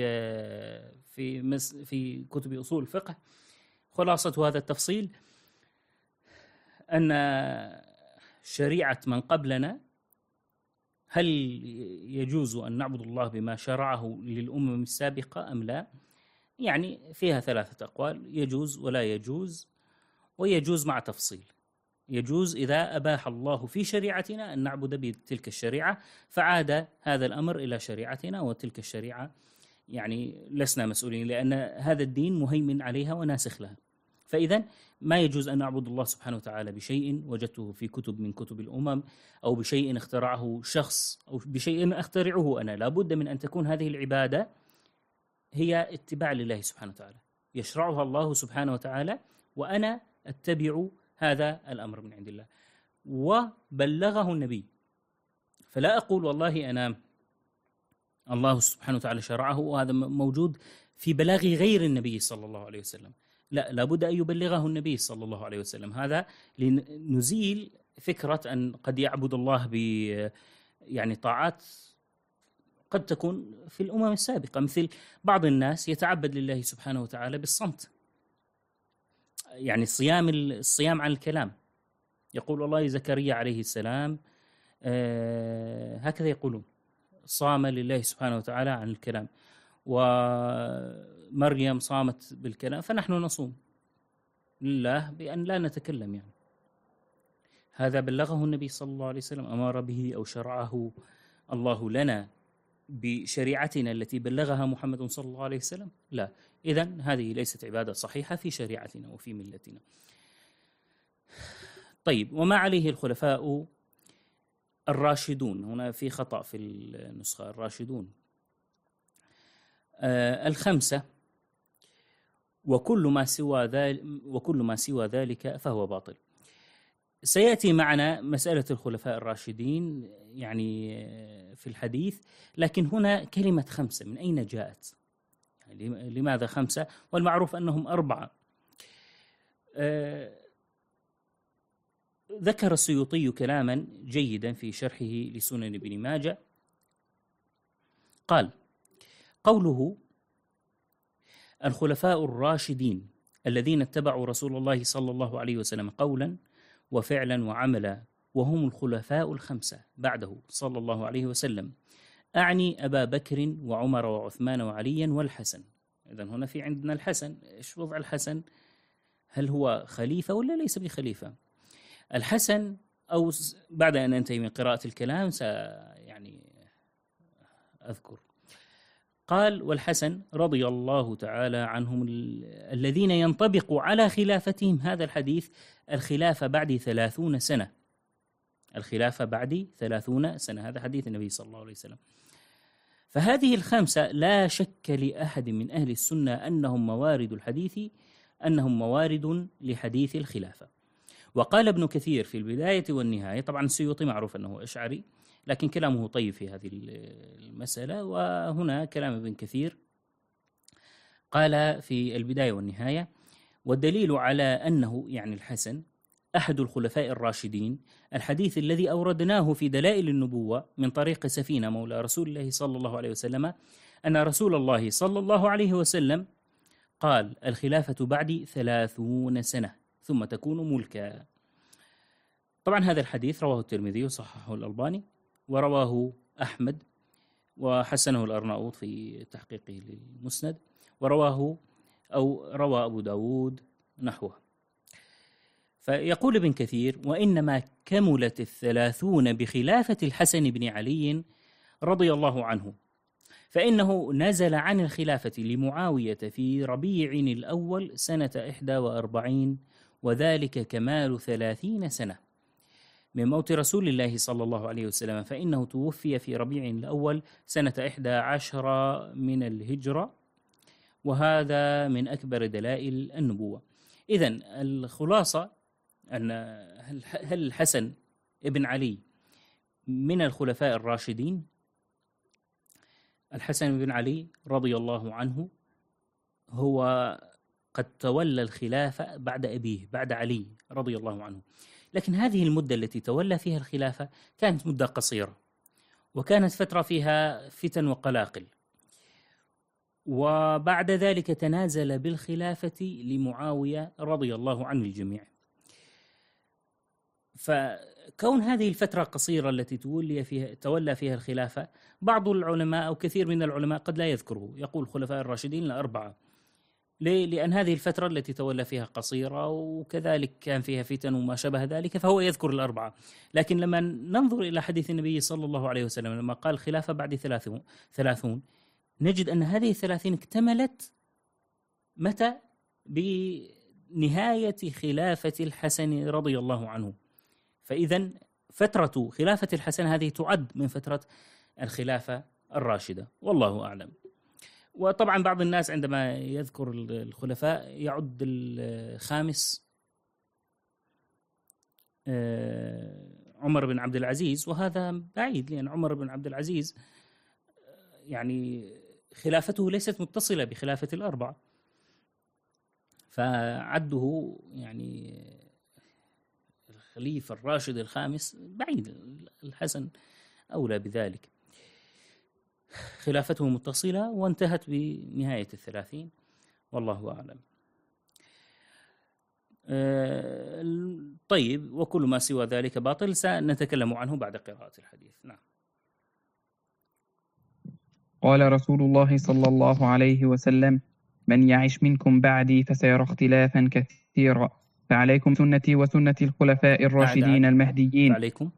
S2: في كتب أصول الفقه. خلاصة هذا التفصيل أن شريعة من قبلنا، هل يجوز أن نعبد الله بما شرعه للأمم السابقة أم لا؟ يعني فيها ثلاثة أقوال: يجوز ولا يجوز، ويجوز مع تفصيل. يجوز إذا أباح الله في شريعتنا أن نعبد بتلك الشريعة، فعاد هذا الأمر إلى شريعتنا، وتلك الشريعة يعني لسنا مسؤولين، لأن هذا الدين مهيمن عليها وناسخ لها. فإذا ما يجوز أن نعبد الله سبحانه وتعالى بشيء وجدته في كتب من كتب الأمم، أو بشيء اخترعه شخص، أو بشيء أخترعه أنا. لابد من أن تكون هذه العبادة هي اتباع لله سبحانه وتعالى، يشرعها الله سبحانه وتعالى، وأنا أتبع هذا الأمر من عند الله وبلغه النبي. فلا أقول والله أنا الله سبحانه وتعالى شرعه وهذا موجود في بلاغ غير النبي صلى الله عليه وسلم. لا، لابد أن يبلغه النبي صلى الله عليه وسلم. هذا لنزيل فكرة أن قد يعبد الله يعني طاعات قد تكون في الأمم السابقة، مثل بعض الناس يتعبد لله سبحانه وتعالى بالصمت، يعني الصيام عن الكلام. يقول والله زكريا عليه السلام هكذا يقولون، صام لله سبحانه وتعالى عن الكلام، ومريم صامت بالكلام، فنحن نصوم لله بأن لا نتكلم. يعني هذا بلغه النبي صلى الله عليه وسلم، أمر به أو شرعه الله لنا بشريعتنا التي بلغها محمد صلى الله عليه وسلم؟ لا. إذن هذه ليست عبادة صحيحة في شريعتنا وفي ملتنا. طيب، وما عليه الخلفاء الراشدون، هنا في خطأ في النسخة، الراشدون الخمسة، وكل ما سوى ذلك فهو باطل. سيأتي معنا مسألة الخلفاء الراشدين يعني في الحديث، لكن هنا كلمة خمسة من أين جاءت؟ يعني لماذا خمسة؟ والمعروف أنهم أربعة. ذكر السيوطي كلاما جيدا في شرحه لسنن ابن ماجه، قال: قوله الخلفاء الراشدين الذين اتبعوا رسول الله صلى الله عليه وسلم قولا وفعلا وعملا، وهم الخلفاء الخمسة بعده صلى الله عليه وسلم، أعني أبا بكر وعمر وعثمان وعليا والحسن. إذن هنا في عندنا الحسن. إيش وضع الحسن؟ هل هو خليفة ولا ليس بخليفة؟ الحسن، أو بعد أن أنتهي من قراءة الكلام يعني أذكر. قال: والحسن رضي الله تعالى عنهم الذين ينطبق على خلافتهم هذا الحديث الخلافة بعد 30 سنة. الخلافة بعد 30 سنة، هذا حديث النبي صلى الله عليه وسلم. فهذه الخمسة لا شك لأحد من أهل السنة أنهم موارد لحديث الخلافة. وقال ابن كثير في البداية والنهاية، طبعا السيوطي معروف أنه أشعري، لكن كلامه طيب في هذه المسألة. وهنا كلام ابن كثير قال في البداية والنهاية: والدليل على أنه يعني الحسن أحد الخلفاء الراشدين الحديث الذي أوردناه في دلائل النبوة من طريق سفينة مولى رسول الله صلى الله عليه وسلم، أن رسول الله صلى الله عليه وسلم قال: الخلافة بعد 30 سنة ثم تكون ملكا. طبعا هذا الحديث رواه الترمذي وصححه الألباني، ورواه أحمد وحسنه الأرناؤوط في تحقيقه للمسند، روى أبو داود نحوه. فيقول ابن كثير: وإنما كملت 30 بخلافة الحسن بن علي رضي الله عنه، فإنه نزل عن الخلافة لمعاوية في ربيع الأول سنة 41، وذلك كمال 30 سنة من موت رسول الله صلى الله عليه وسلم، فإنه توفي في ربيع الأول سنة 11 من الهجرة، وهذا من أكبر دلائل النبوة. إذن الخلاصة أن هل الحسن ابن علي من الخلفاء الراشدين؟ الحسن بن علي رضي الله عنه هو قد تولى الخلافة بعد أبيه، بعد علي رضي الله عنه، لكن هذه المدة التي تولى فيها الخلافة كانت مدة قصيرة، وكانت فترة فيها فتن وقلاقل، وبعد ذلك تنازل بالخلافة لمعاوية رضي الله عنه الجميع. فكون هذه الفترة القصيرة التي تولى فيها الخلافة، بعض العلماء أو كثير من العلماء قد لا يذكره، يقول الخلفاء الراشدين ال4. ليه؟ لأن هذه الفترة التي تولى فيها قصيرة، وكذلك كان فيها فتن وما شبه ذلك، فهو يذكر ال4. لكن لما ننظر إلى حديث النبي صلى الله عليه وسلم لما قال الخلافة بعد 30، نجد أن هذه 30 اكتملت متى؟ بنهاية خلافة الحسن رضي الله عنه. فإذن فترة خلافة الحسن هذه تعد من فترة الخلافة الراشدة، والله أعلم. وطبعا بعض الناس عندما يذكر الخلفاء يعد الخامس عمر بن عبد العزيز، وهذا بعيد، لأن عمر بن عبد العزيز يعني خلافته ليست متصلة بخلافة ال4، فعده يعني الخليفة الراشد الخامس بعيد، الحسن أولى بذلك. خلافته متصلة وانتهت بنهاية 30، والله أعلم. طيب، وكل ما سوى ذلك باطل، سنتكلم عنه بعد قراءة الحديث. نعم.
S4: قال رسول الله صلى الله عليه وسلم: من يعش منكم بعدي فسيرى اختلافا كثيرا، فعليكم سنتي وسنة الخلفاء الراشدين المهديين.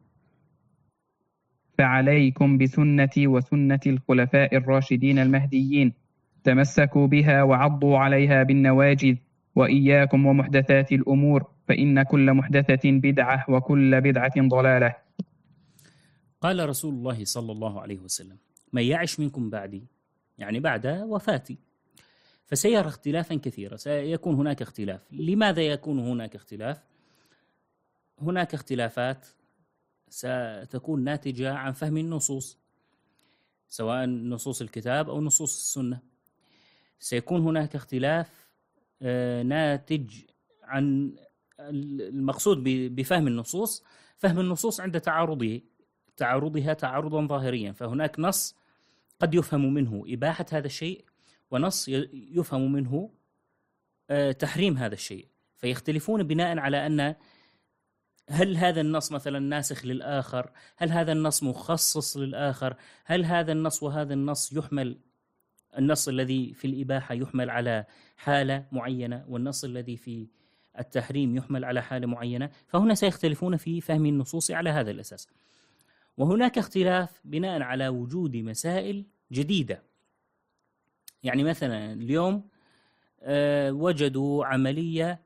S4: فعليكم بسنتي وسنة الخلفاء الراشدين المهديين، تمسكوا بها وعضوا عليها بالنواجذ، وإياكم ومحدثات الأمور، فإن كل محدثة بدعة وكل بدعة ضلالة.
S2: قال رسول الله صلى الله عليه وسلم: من يعش منكم بعدي، يعني بعد وفاتي، فسيرى اختلافا كثيرا، سيكون هناك اختلاف. لماذا يكون هناك اختلاف؟ هناك اختلافات ستكون ناتجة عن فهم النصوص، سواء نصوص الكتاب أو نصوص السنة. سيكون هناك اختلاف ناتج عن المقصود بفهم النصوص، فهم النصوص عند تعارضها تعارضا ظاهريا، فهناك نص قد يفهم منه إباحة هذا الشيء، ونص يفهم منه تحريم هذا الشيء، فيختلفون بناء على أن هل هذا النص مثلا ناسخ للآخر، هل هذا النص مخصص للآخر، هل هذا النص وهذا النص يحمل، النص الذي في الإباحة يحمل على حالة معينة، والنص الذي في التحريم يحمل على حالة معينة. فهنا سيختلفون في فهم النصوص على هذا الأساس. وهناك اختلاف بناء على وجود مسائل جديدة. يعني مثلا اليوم وجدوا عملية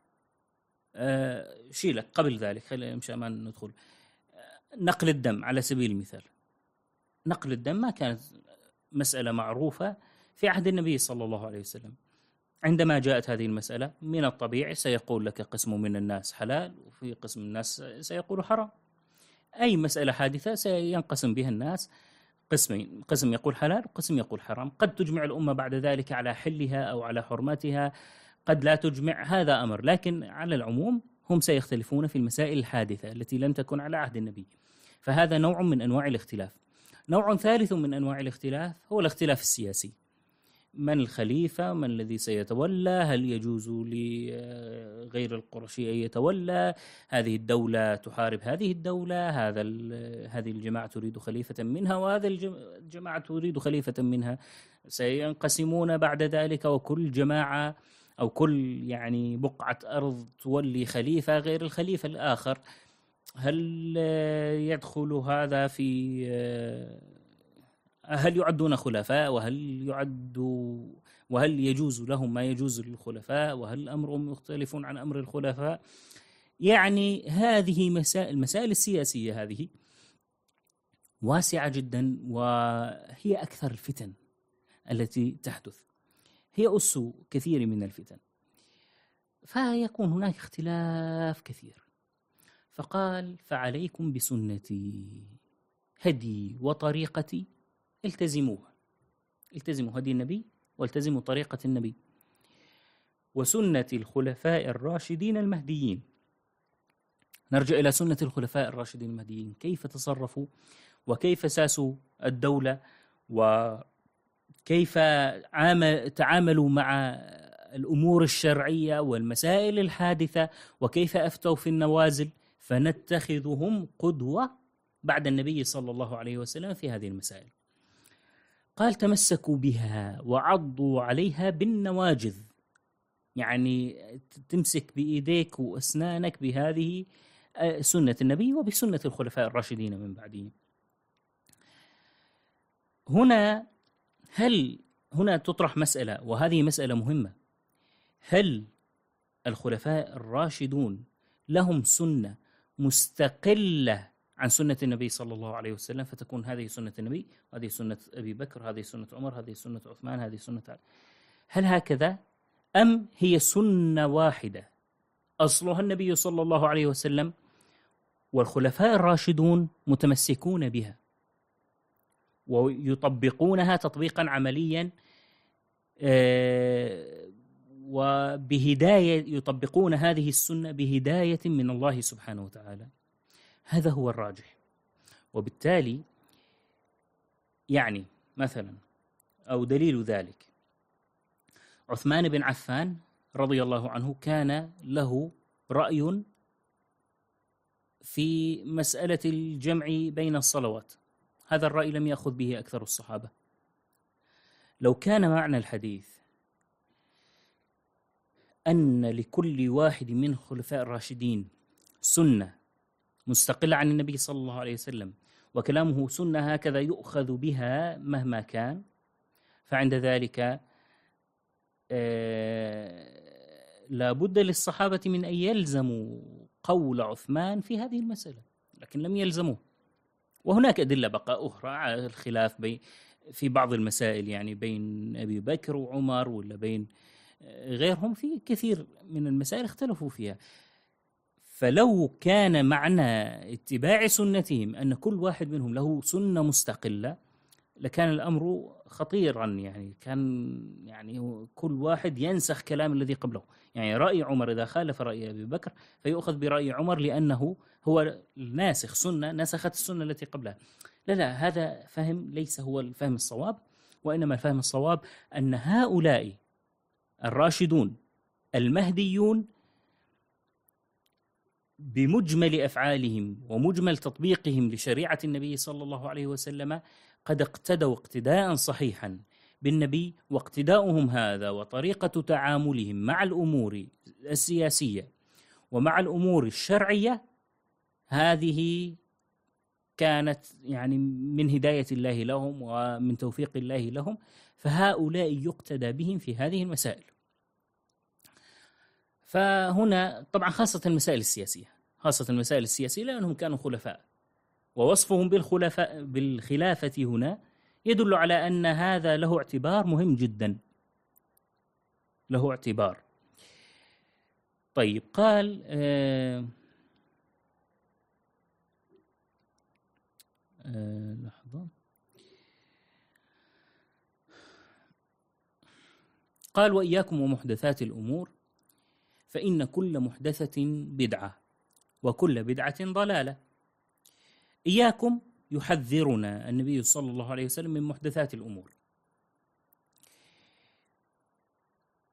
S2: شيلك قبل ذلك، خلينا مشان ما ندخل، نقل الدم على سبيل المثال. نقل الدم ما كانت مسألة معروفة في عهد النبي صلى الله عليه وسلم. عندما جاءت هذه المسألة من الطبيعي سيقول لك قسم من الناس حلال، وفي قسم من الناس سيقول حرام. أي مسألة حادثة سينقسم بها الناس قسمين، قسم يقول حلال وقسم يقول حرام. قد تجمع الأمة بعد ذلك على حلها أو على حرمتها، قد لا تجمع، هذا أمر. لكن على العموم هم سيختلفون في المسائل الحادثة التي لم تكن على عهد النبي. فهذا نوع من أنواع الاختلاف. نوع ثالث من أنواع الاختلاف هو الاختلاف السياسي. من الخليفة، من الذي سيتولى، هل يجوز لغير القرشي أن يتولى، هذه الدولة تحارب هذه الدولة، هذه الجماعة تريد خليفة منها وهذا الجماعة تريد خليفة منها، سينقسمون بعد ذلك، وكل جماعة أو كل يعني بقعة أرض تولي خليفة غير الخليفة الآخر. هل يدخل هذا في هل يعدون خلفاء، وهل يجوز لهم ما يجوز للخلفاء، وهل أمرهم مختلف عن أمر الخلفاء؟ يعني هذه المسائل السياسية هذه واسعة جدا، وهي أكثر الفتن التي تحدث، هي أس كثير من الفتن، فيكون هناك اختلاف كثير. فقال: فعليكم بسنتي هدي وطريقتي التزموها، التزموا هدي النبي والتزموا طريقة النبي، وسنة الخلفاء الراشدين المهديين. نرجع إلى سنة الخلفاء الراشدين المهديين، كيف تصرفوا وكيف ساسوا الدولة وكيف تعاملوا مع الأمور الشرعية والمسائل الحادثة، وكيف أفتوا في النوازل، فنتخذهم قدوة بعد النبي صلى الله عليه وسلم في هذه المسائل. قال: تمسكوا بها وعضوا عليها بالنواجذ، يعني تمسك بإيديك وأسنانك بهذه سنة النبي وبسنة الخلفاء الراشدين من بعده. هنا تطرح مسألة، وهذه مسألة مهمة: هل الخلفاء الراشدون لهم سنة مستقلة عن سنة النبي صلى الله عليه وسلم، فتكون هذه سنة النبي وهذه سنة أبي بكر، هذه سنة عمر، هذه سنة عثمان، هذه سنة علي؟ هل هكذا؟ أم هي سنة واحدة أصلها النبي صلى الله عليه وسلم والخلفاء الراشدون متمسكون بها ويطبقونها تطبيقا عمليا، وبهداية يطبقون هذه السنة بهداية من الله سبحانه وتعالى؟ هذا هو الراجح. وبالتالي يعني مثلا أو دليل ذلك عثمان بن عفان رضي الله عنه كان له رأي في مسألة الجمع بين الصلوات، هذا الرأي لم يأخذ به أكثر الصحابة. لو كان معنى الحديث أن لكل واحد من الخلفاء الراشدين سنة مستقلة عن النبي صلى الله عليه وسلم وكلامه سنة هكذا يؤخذ بها مهما كان، فعند ذلك لا بد للصحابة من أن يلزموا قول عثمان في هذه المسألة، لكن لم يلزموه. وهناك أدلة بقى أخرى على الخلاف في بعض المسائل، يعني بين أبي بكر وعمر ولا بين غيرهم، في كثير من المسائل اختلفوا فيها. فلو كان معنى اتباع سنتهم أن كل واحد منهم له سنة مستقلة لكان الأمر خطيرا، يعني كان كل واحد ينسخ كلام الذي قبله. يعني رأي عمر إذا خالف رأي أبي بكر فيؤخذ برأي عمر لأنه هو الناسخ، سنة نسخت السنة التي قبلها. لا، هذا فهم ليس هو الفهم الصواب، وإنما الفهم الصواب أن هؤلاء الراشدون المهديون بمجمل أفعالهم ومجمل تطبيقهم لشريعة النبي صلى الله عليه وسلم قد اقتدوا اقتداء صحيحا بالنبي، واقتداؤهم هذا وطريقة تعاملهم مع الأمور السياسية ومع الأمور الشرعية هذه كانت يعني من هداية الله لهم ومن توفيق الله لهم، فهؤلاء يقتدى بهم في هذه المسائل. فهنا طبعا خاصة المسائل السياسية لأنهم كانوا خلفاء، ووصفهم بالخلافة هنا يدل على أن هذا له اعتبار مهم جدا، له اعتبار. طيب، قال لحظة، قال: وإياكم ومحدثات الأمور فإن كل محدثة بدعة وكل بدعة ضلالة. إياكم يحذرنا النبي صلى الله عليه وسلم من محدثات الأمور،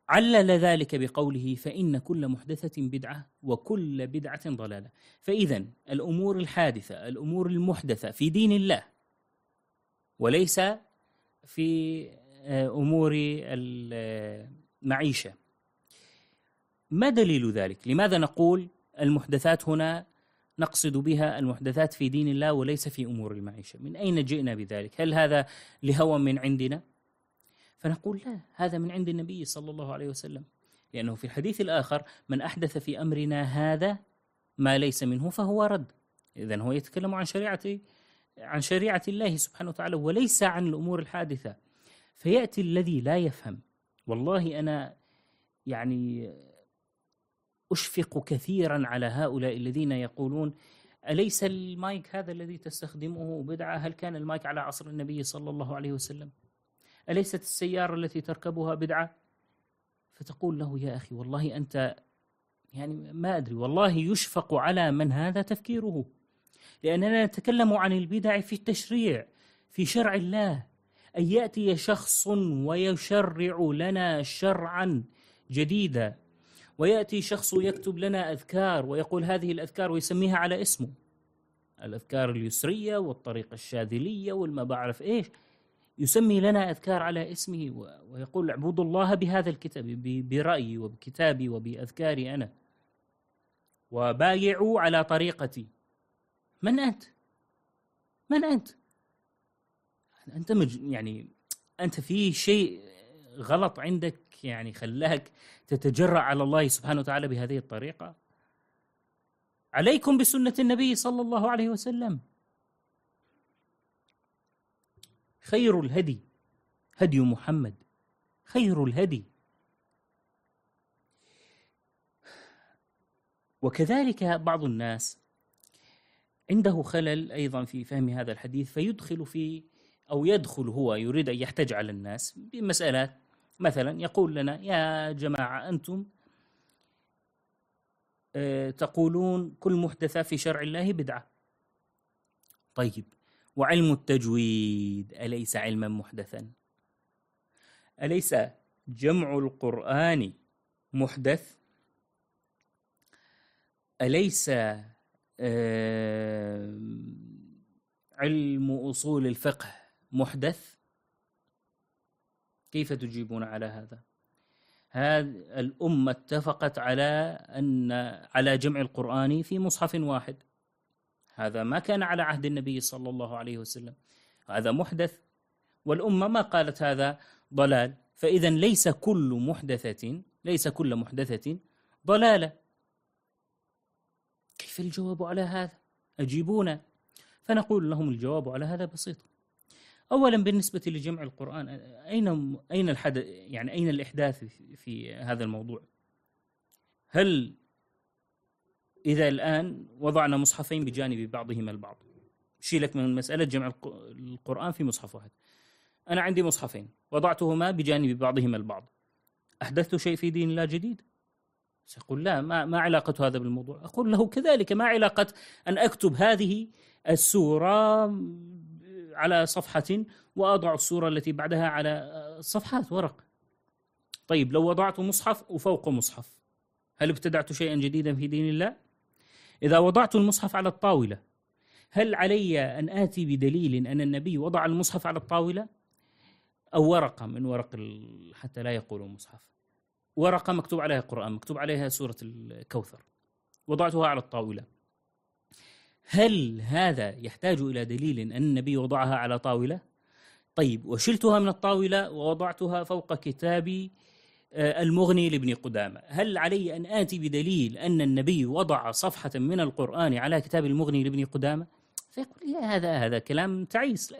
S2: علل ذلك بقوله فإن كل محدثة بدعة وكل بدعة ضلالة. فإذا الأمور الحادثة، الأمور المحدثة في دين الله وليس في أمور المعيشة. ما دليل ذلك؟ لماذا نقول المحدثات هنا نقصد بها المحدثات في دين الله وليس في أمور المعيشة؟ من أين جئنا بذلك؟ هل هذا لهوى من عندنا؟ فنقول لا، هذا من عند النبي صلى الله عليه وسلم، لأنه في الحديث الآخر من أحدث في أمرنا هذا ما ليس منه فهو رد. إذن هو يتكلم عن شريعة الله سبحانه وتعالى وليس عن الأمور الحادثة. فيأتي الذي لا يفهم. والله أنا يعني أشفق كثيرا على هؤلاء الذين يقولون أليس المايك هذا الذي تستخدمه بدعة؟ هل كان المايك على عصر النبي صلى الله عليه وسلم؟ أليست السيارة التي تركبها بدعة؟ فتقول له يا أخي والله أنت يعني ما أدري، والله يشفق على من هذا تفكيره، لأننا نتكلم عن البدع في التشريع في شرع الله. أن يأتي شخص ويشرع لنا شرعا جديدا، ويأتي شخص يكتب لنا أذكار ويقول هذه الأذكار ويسميها على اسمه، الأذكار اليسرية والطريقة الشاذلية والما بعرف إيش، يسمي لنا أذكار على اسمه ويقول اعبدوا الله بهذا الكتاب، برأيي وبكتابي وبأذكاري أنا، وبايعوا على طريقتي. من أنت؟ من أنت؟ أنت يعني أنت في شيء غلط عندك يعني خلاك تتجرأ على الله سبحانه وتعالى بهذه الطريقة. عليكم بسنة النبي صلى الله عليه وسلم. خير الهدي هدي محمد، خير الهدي. وكذلك بعض الناس عنده خلل أيضا في فهم هذا الحديث، فيدخل أو يدخل هو يريد أن يحتج على الناس بمسألات. مثلا يقول لنا يا جماعة أنتم تقولون كل محدثة في شرع الله بدعة. طيب، وعلم التجويد أليس علما محدثا؟ أليس جمع القرآن محدث؟ أليس علم أصول الفقه محدث؟ كيف تجيبون على هذا؟ هذه الأمة اتفقت على جمع القرآن في مصحف واحد، هذا ما كان على عهد النبي صلى الله عليه وسلم، هذا محدث، والأمة ما قالت هذا ضلال. فإذا ليس كل محدثة ضلالة. كيف الجواب على هذا؟ أجيبونا. فنقول لهم الجواب على هذا بسيط. أولا بالنسبة لجمع القرآن، أين الحدث؟ يعني أين الإحداث في هذا الموضوع؟ هل إذا الآن وضعنا مصحفين بجانب بعضهما البعض، شيلك من مسألة جمع القرآن في مصحف واحد، أنا عندي مصحفين وضعتهما بجانب بعضهما البعض، أحدثت شيء في دين الله جديد؟ سيقول لا، ما علاقة هذا بالموضوع. أقول له كذلك ما علاقة أن أكتب هذه السورة على صفحة وأضع السورة التي بعدها على صفحات ورق. طيب لو وضعت مصحف وفوق مصحف، هل ابتدعت شيئا جديدا في دين الله؟ إذا وضعت المصحف على الطاولة، هل علي أن آتي بدليل أن النبي وضع المصحف على الطاولة؟ أو ورقة من ورق حتى لا يقولوا مصحف، ورقة مكتوب عليها قرآن، مكتوب عليها سورة الكوثر، وضعتها على الطاولة، هل هذا يحتاج إلى دليل أن النبي وضعها على طاولة؟ طيب وشلتها من الطاولة ووضعتها فوق كتابي المغني لابن قدامة، هل علي أن آتي بدليل أن النبي وضع صفحة من القرآن على كتاب المغني لابن قدامة؟ فيقول يا هذا كلام تعيس.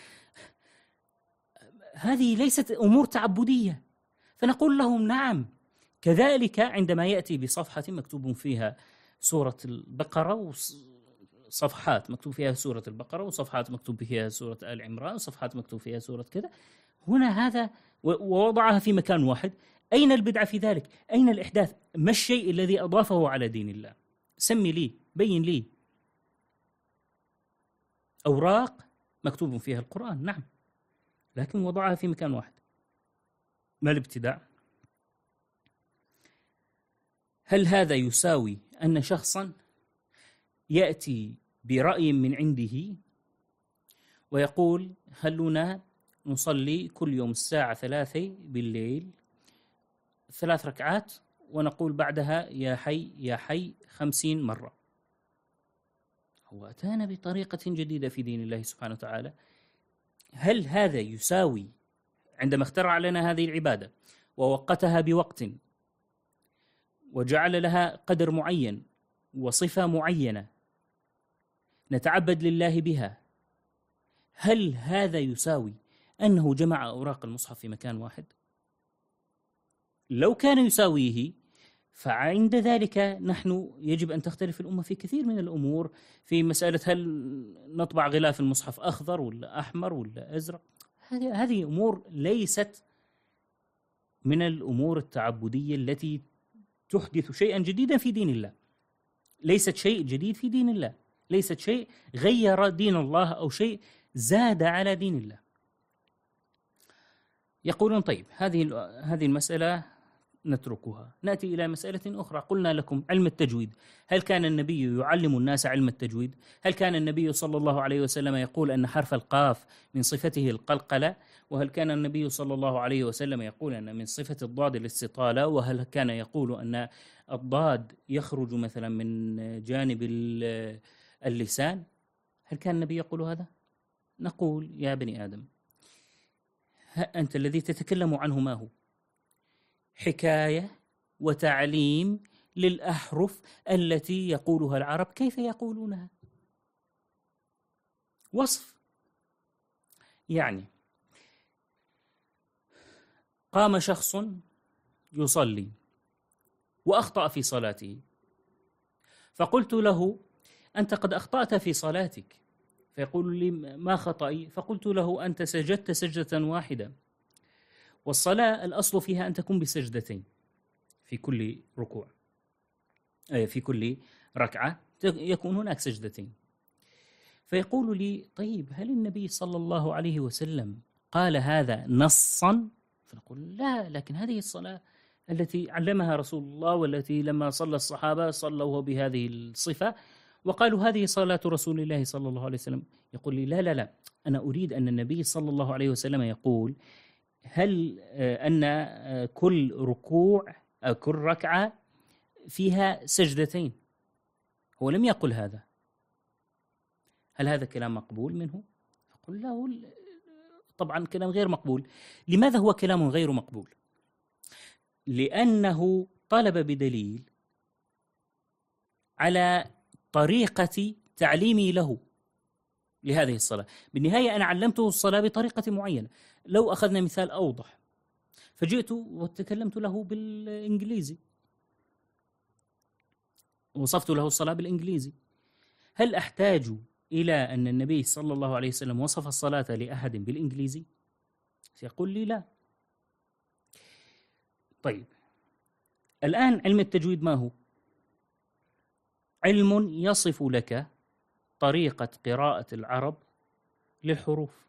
S2: هذه ليست أمور تعبدية. فنقول لهم نعم، كذلك عندما يأتي بصفحة مكتوب فيها سورة البقرة وصفحات مكتوب فيها سورة البقرة وصفحات مكتوب فيها سورة آل عمران وصفحات مكتوب فيها سورة كذا، هنا هذا ووضعها في مكان واحد، أين البدعة في ذلك؟ أين الإحداث؟ ما الشيء الذي أضافه على دين الله؟ سمي لي، بين لي. أوراق مكتوب فيها القرآن، نعم، لكن وضعها في مكان واحد. ما الابتداع؟ هل هذا يساوي أن شخصا يأتي برأي من عنده ويقول خلونا نصلي كل يوم الساعة 3 بالليل 3 ركعات ونقول بعدها يا حي يا حي 50 مرة؟ هو أتانا بطريقة جديدة في دين الله سبحانه وتعالى. هل هذا يساوي عندما اخترع لنا هذه العبادة ووقتها بوقت وجعل لها قدر معين وصفة معينة نتعبد لله بها، هل هذا يساوي أنه جمع أوراق المصحف في مكان واحد؟ لو كان يساويه فعند ذلك نحن يجب أن تختلف الأمة في كثير من الأمور، في مسألة هل نطبع غلاف المصحف أخضر ولا أحمر ولا أزرق. هذه أمور ليست من الأمور التعبدية التي تحدث شيئا جديدا في دين الله. ليست شيء جديد في دين الله، ليست شيء غير دين الله أو شيء زاد على دين الله. يقولون طيب هذه المسألة نتركها، نأتي إلى مسألة أخرى. قلنا لكم علم التجويد، هل كان النبي يعلم الناس علم التجويد؟ هل كان النبي صلى الله عليه وسلم يقول أن حرف القاف من صفته القلقلة؟ وهل كان النبي صلى الله عليه وسلم يقول أن من صفة الضاد الاستطالة؟ وهل كان يقول أن الضاد يخرج مثلا من جانب اللسان؟ هل كان النبي يقول هذا؟ نقول يا بني آدم، أنت الذي تتكلم عنه ما هو؟ حكاية وتعليم للأحرف التي يقولها العرب كيف يقولونها، وصف. يعني قام شخص يصلي وأخطأ في صلاته، فقلت له أنت قد أخطأت في صلاتك، فيقول لي ما خطأي؟ فقلت له أنت سجدت سجدة واحدة، والصلاة الأصل فيها أن تكون بسجدتين في كل ركوع، في كل ركعة يكون هناك سجدتين. فيقول لي طيب هل النبي صلى الله عليه وسلم قال هذا نصا؟ فنقول لا، لكن هذه الصلاة التي علمها رسول الله والتي لما صلى الصحابة صلوا بهذه الصفة وقالوا هذه صلاة رسول الله صلى الله عليه وسلم. يقول لي لا، أنا أريد أن النبي صلى الله عليه وسلم يقول هل أن كل ركوع أو كل ركعة فيها سجدتين؟ هو لم يقل هذا. هل هذا كلام مقبول منه؟ يقول لا، طبعا كلام غير مقبول. لماذا هو كلام غير مقبول؟ لأنه طلب بدليل على طريقة تعليمي له لهذه الصلاة. بالنهاية أنا علمته الصلاة بطريقة معينة. لو أخذنا مثال أوضح، فجئت وتكلمت له بالإنجليزي، وصفت له الصلاة بالإنجليزي، هل أحتاج إلى أن النبي صلى الله عليه وسلم وصف الصلاة لأحد بالإنجليزي؟ سيقول لي لا. طيب الآن علم التجويد ما هو؟ علم يصف لك طريقة قراءة العرب للحروف.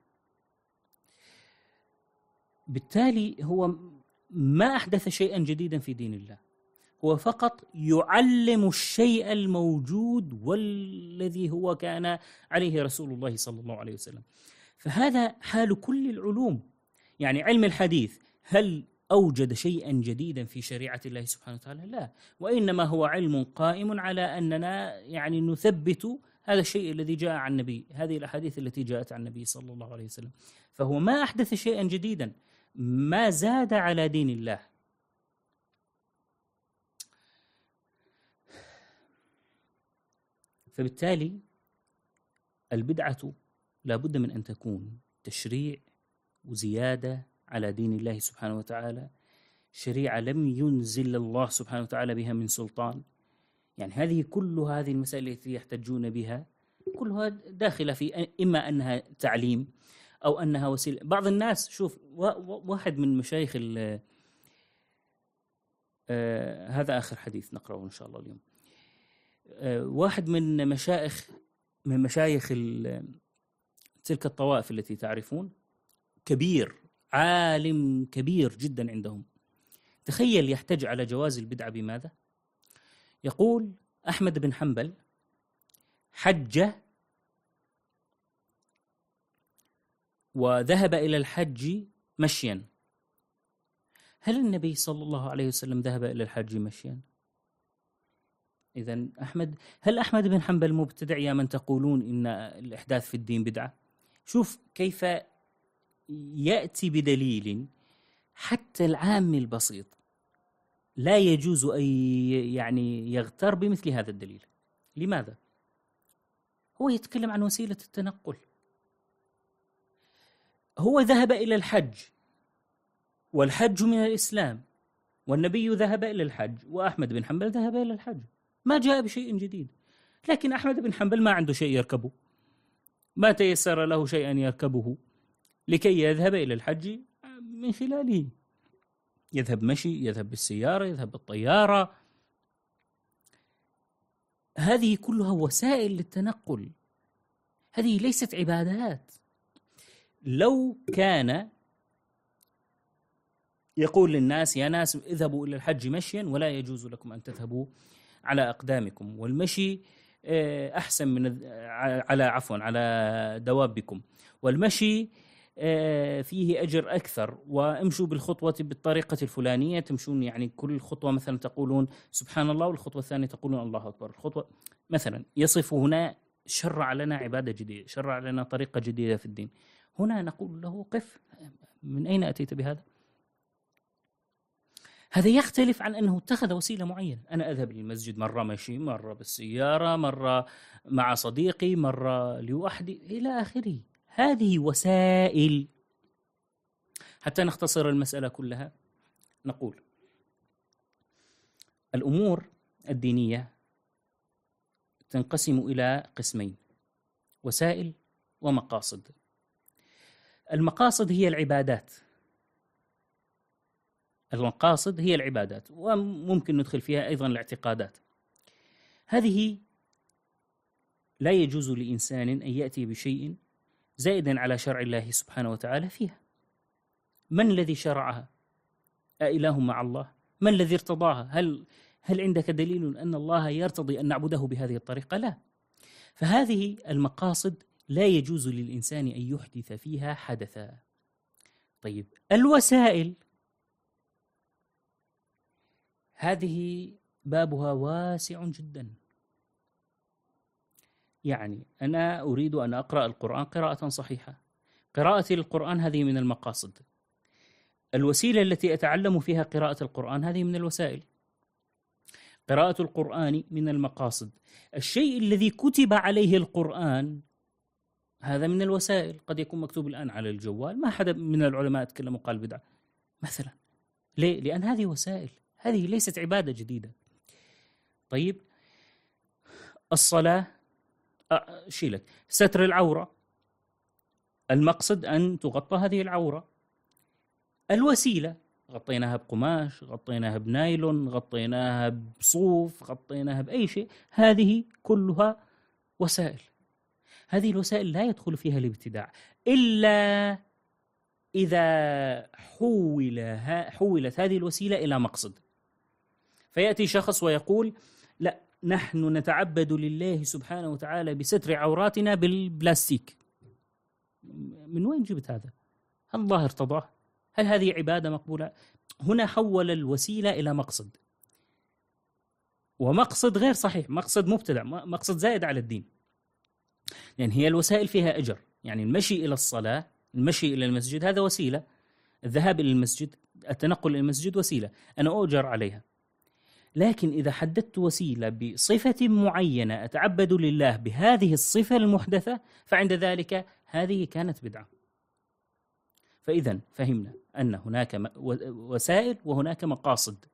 S2: بالتالي هو ما أحدث شيئا جديدا في دين الله، هو فقط يعلم الشيء الموجود والذي هو كان عليه رسول الله صلى الله عليه وسلم. فهذا حال كل العلوم. يعني علم الحديث هل أوجد شيئا جديدا في شريعة الله سبحانه وتعالى؟ لا، وإنما هو علم قائم على أننا يعني نثبت هذا الشيء الذي جاء عن النبي، هذه الأحاديث التي جاءت عن النبي صلى الله عليه وسلم. فهو ما أحدث شيئا جديدا، ما زاد على دين الله. فبالتالي البدعة لا بد من أن تكون تشريع وزيادة على دين الله سبحانه وتعالى، شريعة لم ينزل الله سبحانه وتعالى بها من سلطان. يعني كل هذه المسائل التي يحتجون بها كلها داخلة في إما أنها تعليم أو أنها وسيلة. بعض الناس، شوف، واحد من مشايخ هذا آخر حديث نقرأه إن شاء الله اليوم. واحد من مشايخ تلك الطوائف التي تعرفون، كبير، عالم كبير جدا عندهم، تخيل يحتج على جواز البدعة بماذا؟ يقول أحمد بن حنبل حج وذهب إلى الحج مشيا. هل النبي صلى الله عليه وسلم ذهب إلى الحج مشيا؟ إذن هل أحمد بن حنبل مبتدع يا من تقولون إن الإحداث في الدين بدعة؟ شوف كيف يأتي بدليل حتى العام البسيط لا يجوز أن يغتر بمثل هذا الدليل. لماذا؟ هو يتكلم عن وسيلة التنقل. هو ذهب إلى الحج، والحج من الإسلام، والنبي ذهب إلى الحج، وأحمد بن حنبل ذهب إلى الحج، ما جاء بشيء جديد. لكن أحمد بن حنبل ما عنده شيء يركبه، ما تيسر له شيئا يركبه لكي يذهب إلى الحج من خلاله، يذهب مشي، يذهب بالسيارة، يذهب بالطيارة. هذه كلها وسائل للتنقل، هذه ليست عبادات. لو كان يقول للناس يا ناس اذهبوا إلى الحج مشيا ولا يجوز لكم أن تذهبوا على أقدامكم، والمشي أحسن من على دوابكم، والمشي فيه أجر أكثر، وامشوا بالخطوة بالطريقة الفلانية، تمشون كل خطوة مثلا تقولون سبحان الله، والخطوة الثانية تقولون الله أكبر. الخطوة مثلا يصف هنا شرع لنا عبادة جديدة، شرع لنا طريقة جديدة في الدين. هنا نقول له قف، من أين أتيت بهذا؟ هذا يختلف عن أنه اتخذ وسيلة معينة. أنا أذهب للمسجد مرة مشي، مرة بالسيارة، مرة مع صديقي، مرة لوحدي، إلى آخره. هذه وسائل. حتى نختصر المسألة كلها نقول الأمور الدينية تنقسم إلى قسمين: وسائل ومقاصد. المقاصد هي العبادات، المقاصد هي العبادات، وممكن ندخل فيها أيضا الاعتقادات. هذه لا يجوز لإنسان أن يأتي بشيء زائدا على شرع الله سبحانه وتعالى فيها. من الذي شرعها؟ أإله مع الله؟ من الذي ارتضاها؟ هل عندك دليل أن الله يرتضي أن نعبده بهذه الطريقة؟ لا. فهذه المقاصد لا يجوز للإنسان أن يحدث فيها حدثا. طيب الوسائل هذه بابها واسع جدا. أنا أريد أن أقرأ القرآن قراءة صحيحة، قراءتي للقرآن هذه من المقاصد. الوسيلة التي أتعلم فيها قراءة القرآن هذه من الوسائل. قراءة القرآن من المقاصد. الشيء الذي كتب عليه القرآن هذا من الوسائل. قد يكون مكتوب الآن على الجوال، ما حدا من العلماء تكلم وقال بدعة مثلا. ليه؟ لأن هذه وسائل، هذه ليست عبادة جديدة. طيب الصلاة شيلك ستر العورة، المقصد أن تغطى هذه العورة. الوسيلة غطيناها بقماش، غطيناها بنايلون، غطيناها بصوف، غطيناها بأي شيء، هذه كلها وسائل. هذه الوسائل لا يدخل فيها الابتداع إلا إذا حولت هذه الوسيلة إلى مقصد. فيأتي شخص ويقول لا، نحن نتعبد لله سبحانه وتعالى بستر عوراتنا بالبلاستيك. من وين جبت هذا؟ هل الله ارتضاه؟ هل هذه عبادة مقبولة؟ هنا حول الوسيلة إلى مقصد، ومقصد غير صحيح، مقصد مبتدع، مقصد زائد على الدين. هي الوسائل فيها أجر. المشي إلى الصلاة، المشي إلى المسجد هذا وسيلة، الذهاب إلى المسجد، التنقل إلى المسجد وسيلة، أنا أؤجر عليها. لكن إذا حددت وسيلة بصفة معينة أتعبد لله بهذه الصفة المحدثة، فعند ذلك هذه كانت بدعة. فإذا فهمنا أن هناك وسائل وهناك مقاصد.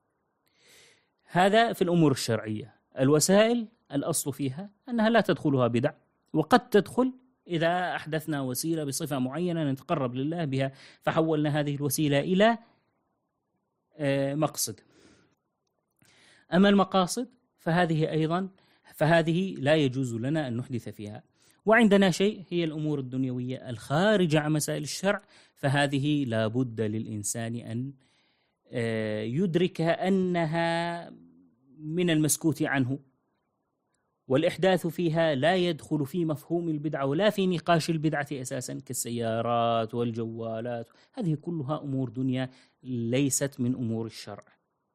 S2: هذا في الأمور الشرعية. الوسائل الأصل فيها أنها لا تدخلها بدع، وقد تدخل إذا أحدثنا وسيلة بصفة معينة نتقرب لله بها، فحولنا هذه الوسيلة إلى مقصد. أما المقاصد فهذه لا يجوز لنا أن نحدث فيها. وعندنا شيء هي الأمور الدنيوية الخارجة عن مسائل الشرع، فهذه لا بد للإنسان أن يدرك أنها من المسكوت عنه، والإحداث فيها لا يدخل في مفهوم البدعة ولا في نقاش البدعة أساسا، كالسيارات والجوالات، هذه كلها أمور دنيا ليست من أمور الشرع.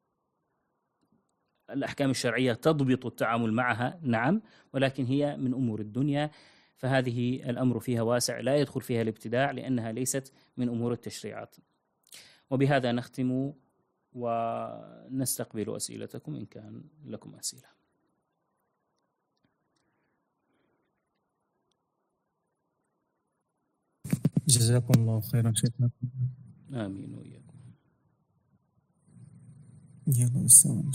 S2: الأحكام الشرعية تضبط التعامل معها نعم، ولكن هي من أمور الدنيا، فهذه الأمر فيها واسع لا يدخل فيها الابتداع لأنها ليست من أمور التشريعات. وبهذا نختم ونستقبل أسئلتكم إن كان لكم أسئلة.
S5: جزاكم الله خيرا شيخنا.
S2: آمين وإياكم.
S5: يلا السلام.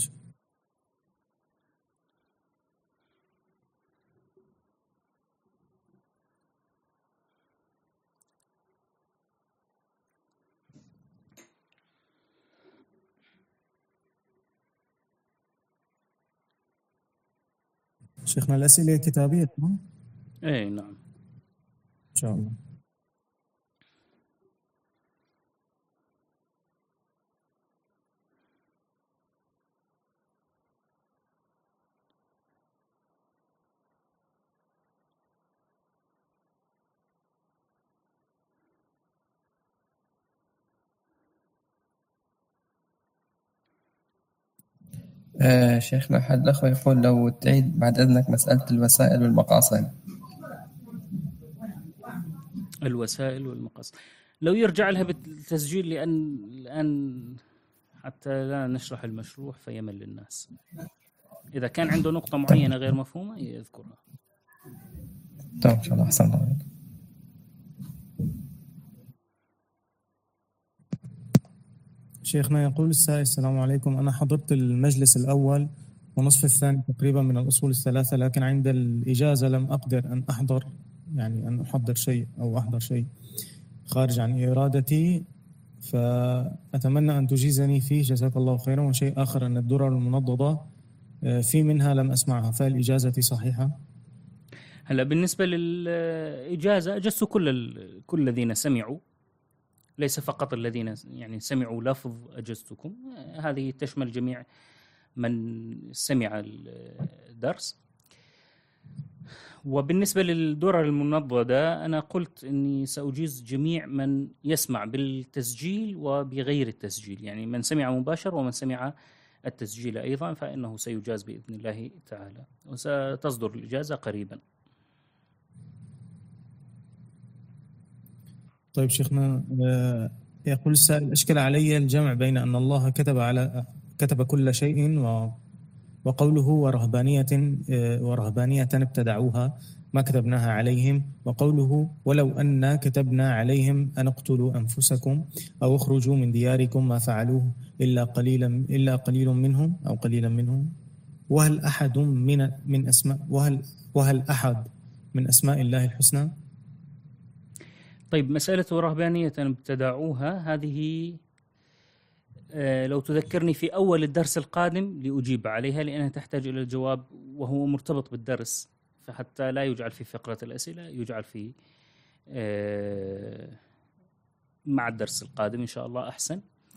S5: شيخنا الأسئلة كتابية نعم؟
S2: أي نعم
S5: إن شاء الله.
S6: شيخنا أحد الأخوة يقول لو تعيد بعد إذنك مسألة الوسائل والمقاصد.
S2: الوسائل والمقاصد لو يرجع لها بالتسجيل، لأن الآن حتى لا نشرح المشروع فيمل للناس. إذا كان عنده نقطة معينة غير مفهومة يذكرها.
S6: تمام إن شاء الله. أحسن الله.
S5: شيخنا يقول السائل السلام عليكم، أنا حضرت المجلس الأول ونصف الثاني تقريبا من الأصول الثلاثة، لكن عند الإجازة لم أقدر أن أحضر، يعني أن أحضر شيء أو أحضر شيء خارج عن إرادتي، فأتمنى أن تجيزني فيه جزاك الله خيرا. وشيء آخر أن الدرر المنضدة في منها لم أسمعها، فالإجازة صحيحة؟
S2: هلا بالنسبة للإجازة أجزت كل الذين سمعوا، ليس فقط الذين يعني سمعوا لفظ أجزتكم، هذه تشمل جميع من سمع الدرس. وبالنسبة للدرر المنضدة أنا قلت أني سأجيز جميع من يسمع بالتسجيل وبغير التسجيل، يعني من سمع مباشر ومن سمع التسجيل أيضا، فإنه سيجاز بإذن الله تعالى، وستصدر الإجازة قريبا.
S5: طيب شيخنا، يقول السائل أشكل علي الجمع بين أن الله كتب كل شيء وقوله ورهبانية ابتدعوها ما كتبناها عليهم، وقوله ولو أن كتبنا عليهم أن اقتلوا أنفسكم أو اخرجوا من دياركم ما فعلوه إلا قليل منهم أو قليلا منهم. وهل أحد من أسماء الله الحسنى؟
S2: طيب مسألة رهبانية ابتدعوها هذه لو تذكرني في أول الدرس القادم لأجيب عليها، لأنها تحتاج إلى الجواب وهو مرتبط بالدرس، فحتى لا يجعل في فقرة الأسئلة يجعل في مع الدرس القادم إن شاء الله أحسن.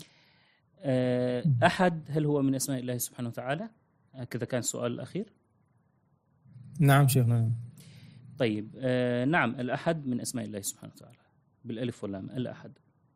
S2: أحد هل هو من أسماء الله سبحانه وتعالى؟ هكذا كان السؤال الأخير.
S5: نعم شيخنا.
S2: طيب نعم، الأحد من أسماء الله سبحانه وتعالى بالألف واللام، الأحد.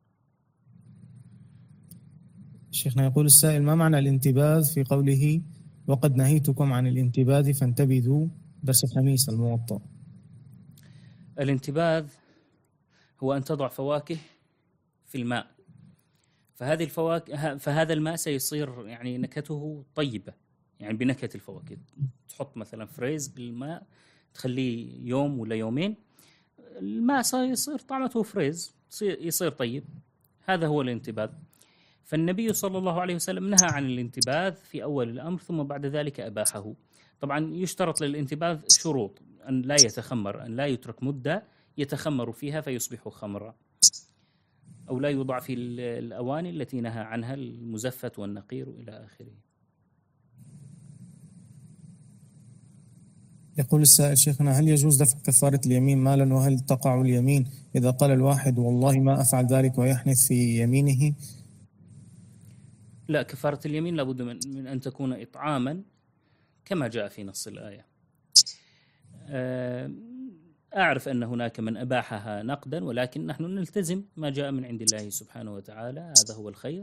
S5: شيخنا يقول السائل ما معنى الانتباذ في قوله وقد نهيتكم عن الانتباذ فانتبذوا، درس الخميس الموطأ.
S2: الانتباذ هو أن تضع فواكه في الماء، فهذه الفواكه فهذا الماء سيصير يعني نكهته طيبة، يعني بنكهة الفواكه. تحط مثلا فريز بالماء تخليه يوم ولا يومين، الماء سيصير طعمته فريز، يصير طيب. هذا هو الانتباذ. فالنبي صلى الله عليه وسلم نهى عن الانتباذ في أول الأمر، ثم بعد ذلك أباحه. طبعا يشترط للانتباذ شروط: أن لا يتخمر، أن لا يترك مدة يتخمر فيها فيصبح خمرا، أو لا يوضع في الأواني التي نهى عنها المزفت والنقير إلى آخره.
S5: يقول السائل شيخنا هل يجوز دفع كفارة اليمين مالا، وهل تقع اليمين إذا قال الواحد والله ما أفعل ذلك ويحنث في يمينه؟
S2: لا، كفارة اليمين لابد من أن تكون إطعاما كما جاء في نص الآية. أعرف أن هناك من أباحها نقدا، ولكن نحن نلتزم ما جاء من عند الله سبحانه وتعالى، هذا هو الخير.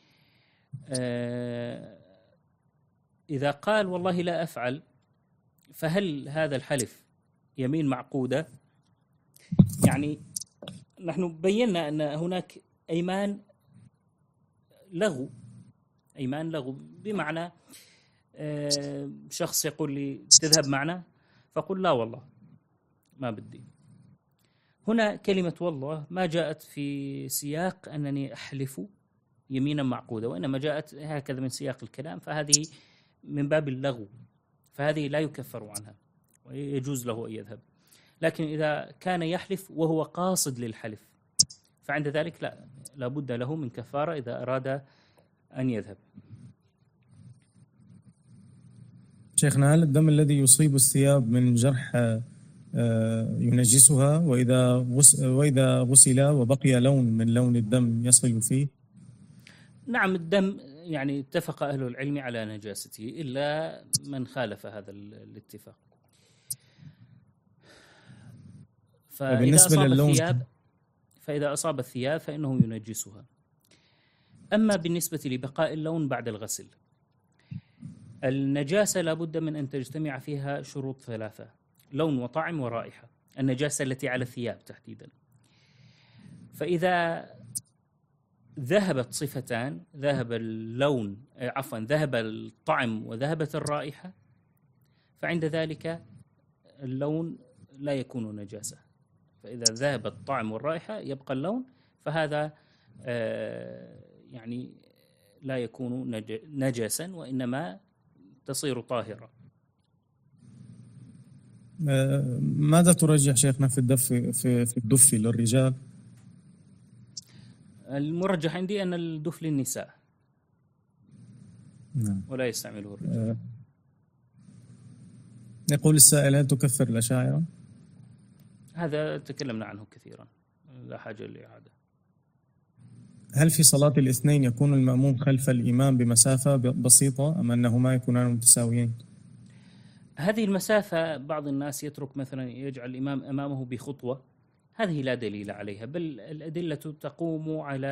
S2: إذا قال والله لا أفعل، فهل هذا الحلف يمين معقودة؟ يعني نحن بينا أن هناك أيمان لغو، بمعنى شخص يقول لي تذهب معنا، فقل لا والله ما بدي. هنا كلمة والله ما جاءت في سياق أنني أحلف يمينا معقودة، وإنما جاءت هكذا من سياق الكلام، فهذه من باب اللغو، فهذه لا يكفر عنها ويجوز له أن يذهب. لكن إذا كان يحلف وهو قاصد للحلف، فعند ذلك لا بد له من كفارة إذا أراد أن يذهب.
S5: شيخنا، هل الدم الذي يصيب الثياب من جرح ينجسها، وإذا غسل وبقي لون من لون الدم يصل فيه؟
S2: نعم، الدم يعني اتفق أهل العلم على نجاسته إلا من خالف هذا الاتفاق. فإذا أصاب الثياب فإنه ينجسها. أما بالنسبة لبقاء اللون بعد الغسل، النجاسة لابد من أن تجتمع فيها شروط ثلاثة: لون وطعم ورائحة، النجاسة التي على الثياب تحديدا. فإذا ذهبت صفتان، ذهب الطعم وذهبت الرائحة، فعند ذلك اللون لا يكون نجاسة. فإذا ذهب الطعم والرائحة يبقى اللون، فهذا يعني لا يكون نجاسا، وإنما تصير طاهرة.
S5: ماذا ترجح شيخنا في الدف للرجال؟
S2: المرجح عندي أن الدف للنساء،
S5: نعم،
S2: ولا يستعمله الرجال.
S5: يقول السائل: هل تكفر الأشاعرة؟
S2: هذا تكلمنا عنه كثيرا، لا حاجة لإعادة.
S5: هل في صلاة الاثنين يكون المأموم خلف الإمام بمسافة بسيطة، أم أنهما يكونان متساويين؟
S2: هذه المسافة بعض الناس يترك مثلا يجعل الإمام أمامه بخطوة، هذه لا دليل عليها، بل الأدلة تقوم على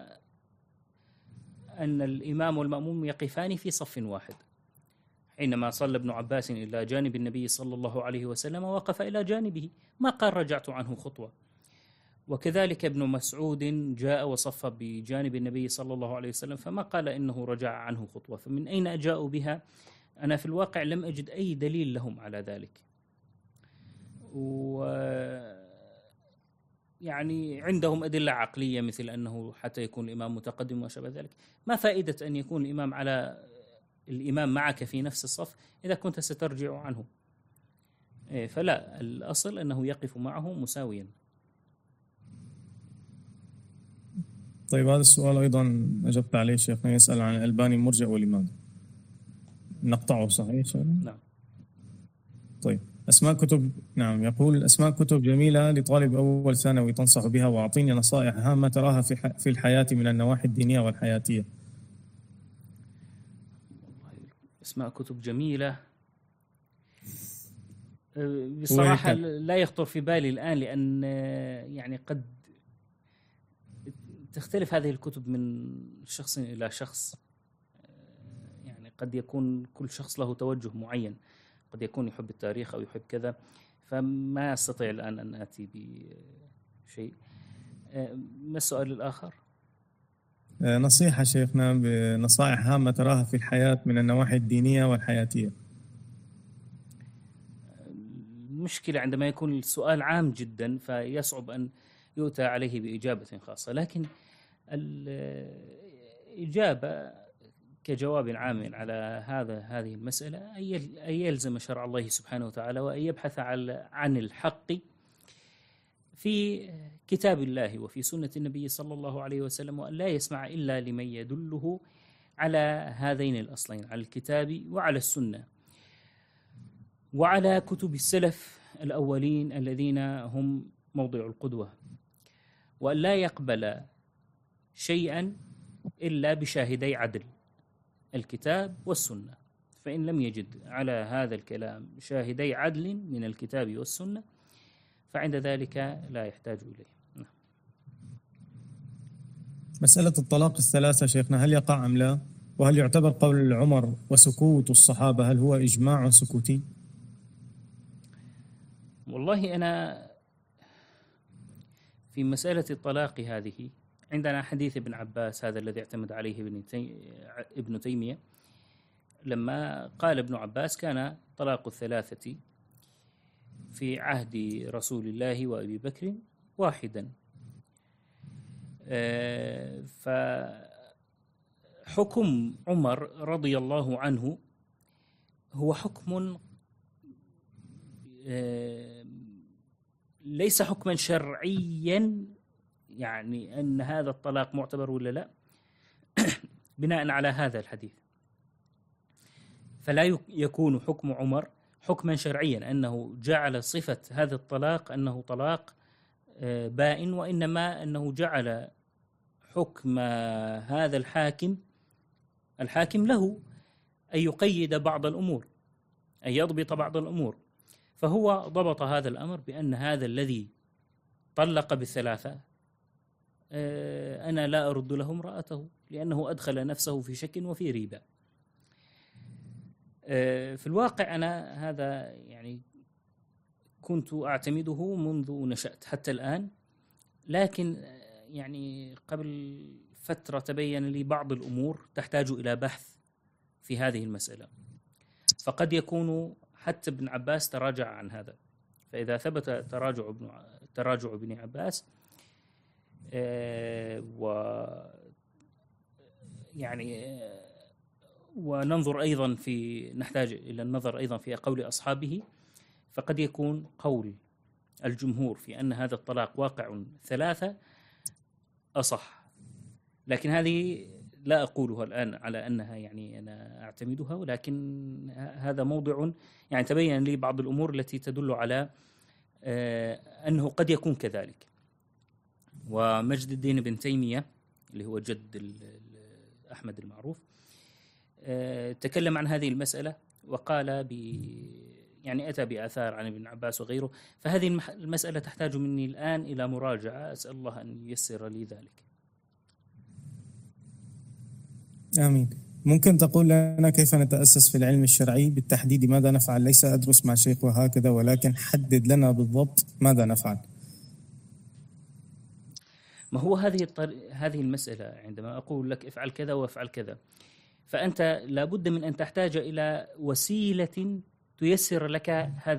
S2: أن الإمام والمأموم يقفان في صف واحد. حينما صلى ابن عباس إلى جانب النبي صلى الله عليه وسلم وقف إلى جانبه، ما قال رجعت عنه خطوة. وكذلك ابن مسعود جاء وصف بجانب النبي صلى الله عليه وسلم، فما قال إنه رجع عنه خطوة. فمن أين جاءوا بها؟ أنا في الواقع لم أجد أي دليل لهم على ذلك. يعني عندهم أدلة عقلية مثل أنه حتى يكون الإمام متقدم وشابه ذلك. ما فائدة أن يكون الإمام معك في نفس الصف إذا كنت سترجع عنه؟ فلا، الأصل أنه يقف معه مساويا.
S5: طيب، هذا السؤال أيضا أجبت عليه شيخنا، يسأل عن الألباني مرجع ولماذا؟ نقطعه صحيح شيخنا؟
S2: نعم.
S5: طيب، أسماء كتب، نعم، يقول: أسماء كتب جميلة لطالب أول ثانوي تنصح بها، وأعطيني نصائح هامة تراها في الحياة من النواحي الدينية والحياتية.
S2: أسماء كتب جميلة بصراحة لا يخطر في بالي الآن، لأن يعني قد تختلف هذه الكتب من شخص إلى شخص. يعني قد يكون كل شخص له توجه معين، قد يكون يحب التاريخ أو يحب كذا، فما أستطيع الآن أن آتي بشيء. ما السؤال الآخر؟
S5: نصيحة شيخنا بنصائح هامة تراها في الحياة من النواحي الدينية والحياتية.
S2: المشكلة عندما يكون السؤال عام جدا فيصعب أن يؤتى عليه بإجابة خاصة، لكن الإجابة كجواب عام على هذه المسألة أن يلزم شرع الله سبحانه وتعالى، وأن يبحث عن الحق في كتاب الله وفي سنة النبي صلى الله عليه وسلم، وأن لا يسمع إلا لمن يدله على هذين الأصلين، على الكتاب وعلى السنة وعلى كتب السلف الأولين الذين هم موضع القدوة، وأن لا يقبل شيئا إلا بشاهدي عدل، الكتاب والسنة. فإن لم يجد على هذا الكلام شاهدي عدل من الكتاب والسنة فعند ذلك لا يحتاج إليه.
S5: مسألة الطلاق الثلاثة شيخنا هل يقع أم لا؟ وهل يعتبر قول عمر وسكوت الصحابة هل هو إجماع سكوتي؟
S2: والله أنا في مسألة الطلاق هذه عندنا حديث ابن عباس هذا الذي اعتمد عليه ابن تيمية، لما قال ابن عباس كان طلاق الثلاثة في عهد رسول الله وأبي بكر واحدا. فحكم عمر رضي الله عنه هو حكم ليس حكما شرعيا، يعني أن هذا الطلاق معتبر ولا لا بناء على هذا الحديث، فلا يكون حكم عمر حكما شرعيا أنه جعل صفة هذا الطلاق أنه طلاق بائن، وإنما أنه جعل حكم هذا الحاكم له أن يقيد بعض الأمور، أن يضبط بعض الأمور. فهو ضبط هذا الأمر بأن هذا الذي طلق بالثلاثة أنا لا أرد له امرأته لأنه أدخل نفسه في شك وفي ريبة. في الواقع أنا هذا يعني كنت أعتمده منذ نشأت حتى الآن، لكن يعني قبل فترة تبين لي بعض الأمور تحتاج إلى بحث في هذه المسألة، فقد يكون حتى ابن عباس تراجع عن هذا. فإذا ثبت تراجع ابن عباس وننظر أيضا نحتاج إلى النظر أيضا في قول أصحابه، فقد يكون قول الجمهور في أن هذا الطلاق واقع ثلاثة أصح، لكن هذه لا أقولها الآن على أنها يعني أنا أعتمدها، ولكن هذا موضع يعني تبين لي بعض الأمور التي تدل على أنه قد يكون كذلك. ومجد الدين بن تيمية اللي هو جد أحمد المعروف تكلم عن هذه المسألة وقال يعني أتى بآثار عن ابن عباس وغيره، فهذه المسألة تحتاج مني الآن إلى مراجعة، أسأل الله أن ييسر لي ذلك.
S5: آمين. ممكن تقول لنا كيف نتأسس في العلم الشرعي بالتحديد؟ ماذا نفعل؟ ليس أدرس مع شيخ وهكذا، ولكن حدد لنا بالضبط ماذا نفعل.
S2: ما هو هذه المسألة عندما أقول لك افعل كذا وافعل كذا، فأنت لابد من أن تحتاج إلى وسيلة تيسر لك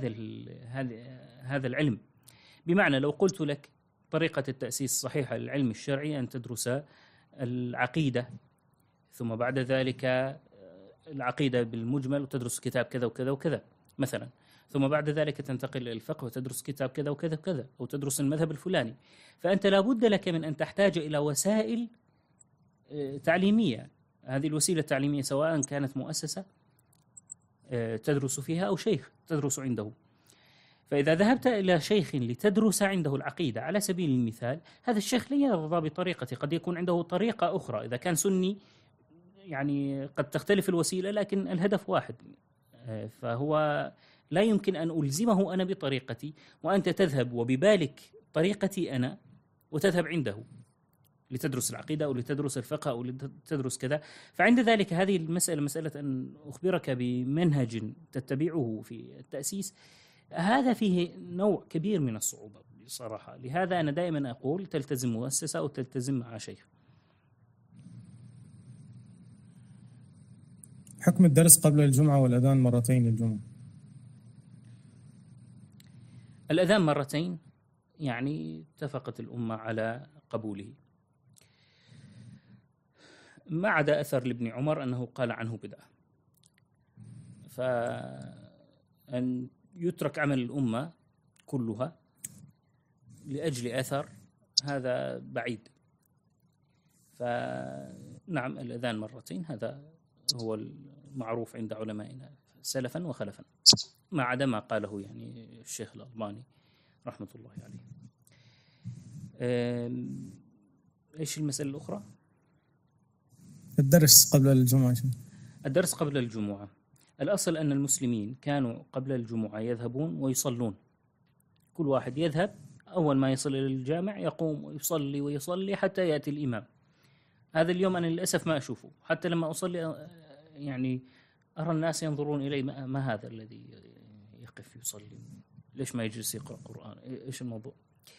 S2: هذا العلم. بمعنى لو قلت لك طريقة التأسيس الصحيحة للعلم الشرعي أن تدرس العقيدة، ثم بعد ذلك العقيدة بالمجمل وتدرس كتاب كذا وكذا وكذا مثلا، ثم بعد ذلك تنتقل إلى الفقه وتدرس كتاب كذا وكذا وكذا، أو تدرس المذهب الفلاني. فأنت لابد لك من أن تحتاج إلى وسائل تعليمية. هذه الوسيلة التعليمية سواء كانت مؤسسة تدرس فيها أو شيخ تدرس عنده. فإذا ذهبت إلى شيخ لتدرس عنده العقيدة على سبيل المثال، هذا الشيخ لن يرضى بطريقتي، قد يكون عنده طريقة أخرى. إذا كان سني يعني قد تختلف الوسيلة لكن الهدف واحد، فهو لا يمكن أن ألزمه أنا بطريقتي وأنت تذهب وببالك طريقتي أنا وتذهب عنده لتدرس العقيدة أو لتدرس الفقه أو لتدرس كذا. فعند ذلك هذه المسألة مسألة أن أخبرك بمنهج تتبعه في التأسيس، هذا فيه نوع كبير من الصعوبة بصراحة. لهذا أنا دائما أقول تلتزم مؤسسة أو تلتزم مع شيخ.
S5: حكم الدرس قبل الجمعة والأذان مرتين للجمعة.
S2: الأذان مرتين يعني اتفقت الأمة على قبوله، ما عدا أثر لابن عمر أنه قال عنه بدعة. فأن يترك عمل الأمة كلها لأجل أثر هذا بعيد. فنعم الأذان مرتين هذا هو المعروف عند علمائنا سلفا وخلفا، ما عدا ما قاله يعني الشيخ الألباني رحمة الله عليه. إيش المسألة الأخرى؟
S5: الدرس قبل الجمعة.
S2: الدرس قبل الجمعة، الأصل أن المسلمين كانوا قبل الجمعة يذهبون ويصلون، كل واحد يذهب أول ما يصل إلى الجامع يقوم ويصلي حتى يأتي الإمام. هذا اليوم أنا للأسف ما أشوفه، حتى لما أصلي يعني أرى الناس ينظرون إلي، ما هذا الذي يقف يصلي، ليش ما يجلس يقرأ قرآن، إيش الموضوع؟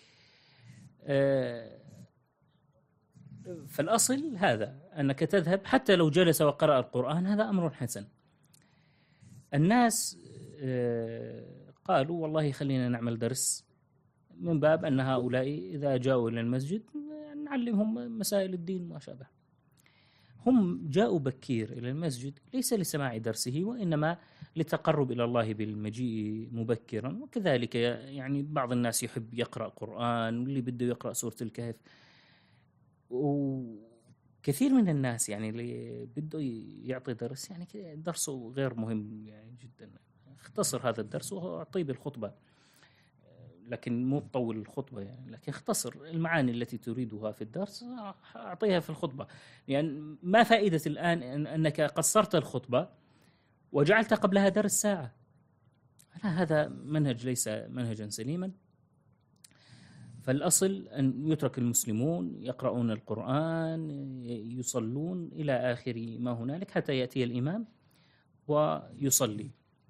S2: فالأصل هذا أنك تذهب حتى لو جلس وقرأ القرآن، هذا أمر حسن. الناس قالوا والله خلينا نعمل درس من باب أن هؤلاء إذا جاءوا إلى المسجد نعلمهم مسائل الدين وما شابه. هم جاءوا بكير إلى المسجد ليس لسماع درسه، وإنما للتقرب إلى الله بالمجيء مبكرا. وكذلك يعني بعض الناس يحب يقرأ قرآن، واللي بده يقرأ سورة الكهف، وكثير من الناس يعني اللي بده يعطي درس يعني درسه غير مهم يعني جدا، اختصر هذا الدرس وأعطيه بالخطبة، لكن مو تطول الخطبة يعني، لكن اختصر المعاني التي تريدها في الدرس أعطيها في الخطبة. يعني ما فائدة الآن أنك قصرت الخطبة وجعلت قبلها درس ساعة؟ لا، هذا منهج ليس منهجا سليما. فالأصل أن يترك المسلمون يقرؤون القرآن، يصلون إلى آخر ما هنالك حتى يأتي الإمام ويصلي.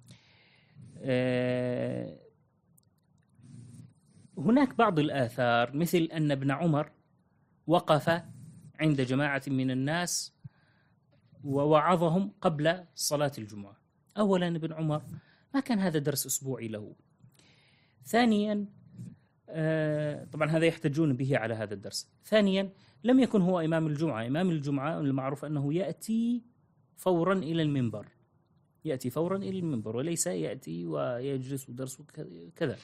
S2: هناك بعض الآثار مثل أن ابن عمر وقف عند جماعة من الناس ووعظهم قبل صلاة الجمعة. أولا ابن عمر ما كان هذا درس أسبوعي له. ثانيا طبعا هذا يحتجون به على هذا الدرس. ثانيا لم يكن هو إمام الجمعة. إمام الجمعة المعروف أنه يأتي فورا إلى المنبر، يأتي فورا إلى المنبر وليس يأتي ويجلس ودرس كذا.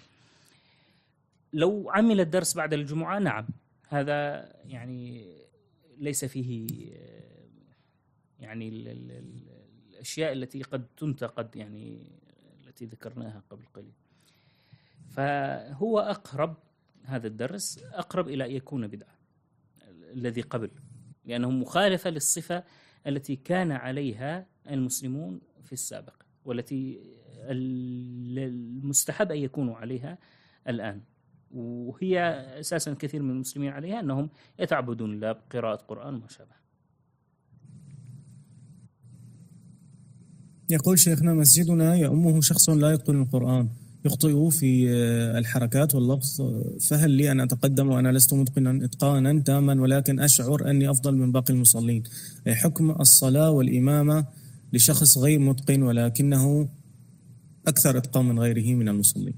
S2: لو عمل الدرس بعد الجمعة نعم، هذا يعني ليس فيه يعني الأشياء التي قد تنتقد يعني التي ذكرناها قبل قليل. فهو أقرب، هذا الدرس أقرب إلى أن يكون بدعة الذي قبل، لأنه مخالفة للصفة التي كان عليها المسلمون في السابق، والتي المستحب أن يكونوا عليها الآن، وهي أساسا كثير من المسلمين عليها أنهم يتعبدون الله بقراءة قرآن وما شابه.
S5: يقول شيخنا: مسجدنا يؤمه شخص لا يتقن القرآن، يخطئ في الحركات واللفظ، فهل لي أن أتقدم وأنا لست متقنا إتقانا تاما ولكن أشعر أني أفضل من باقي المصلين؟ حكم الصلاة والإمامة لشخص غير متقن ولكنه أكثر إتقان من غيره من المصلين.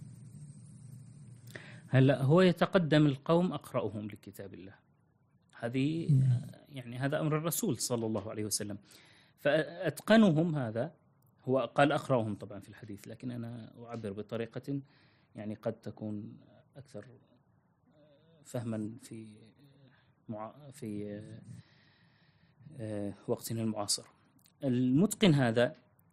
S2: هلا هو يتقدم القوم أقرأهم لكتاب الله، هذه يعني هذا أمر الرسول صلى الله عليه وسلم. فأتقنهم هذا هو قال أقرأهم طبعا في الحديث، لكن أنا أعبر بطريقة يعني قد تكون أكثر فهما في وقتنا المعاصر. المتقن هذا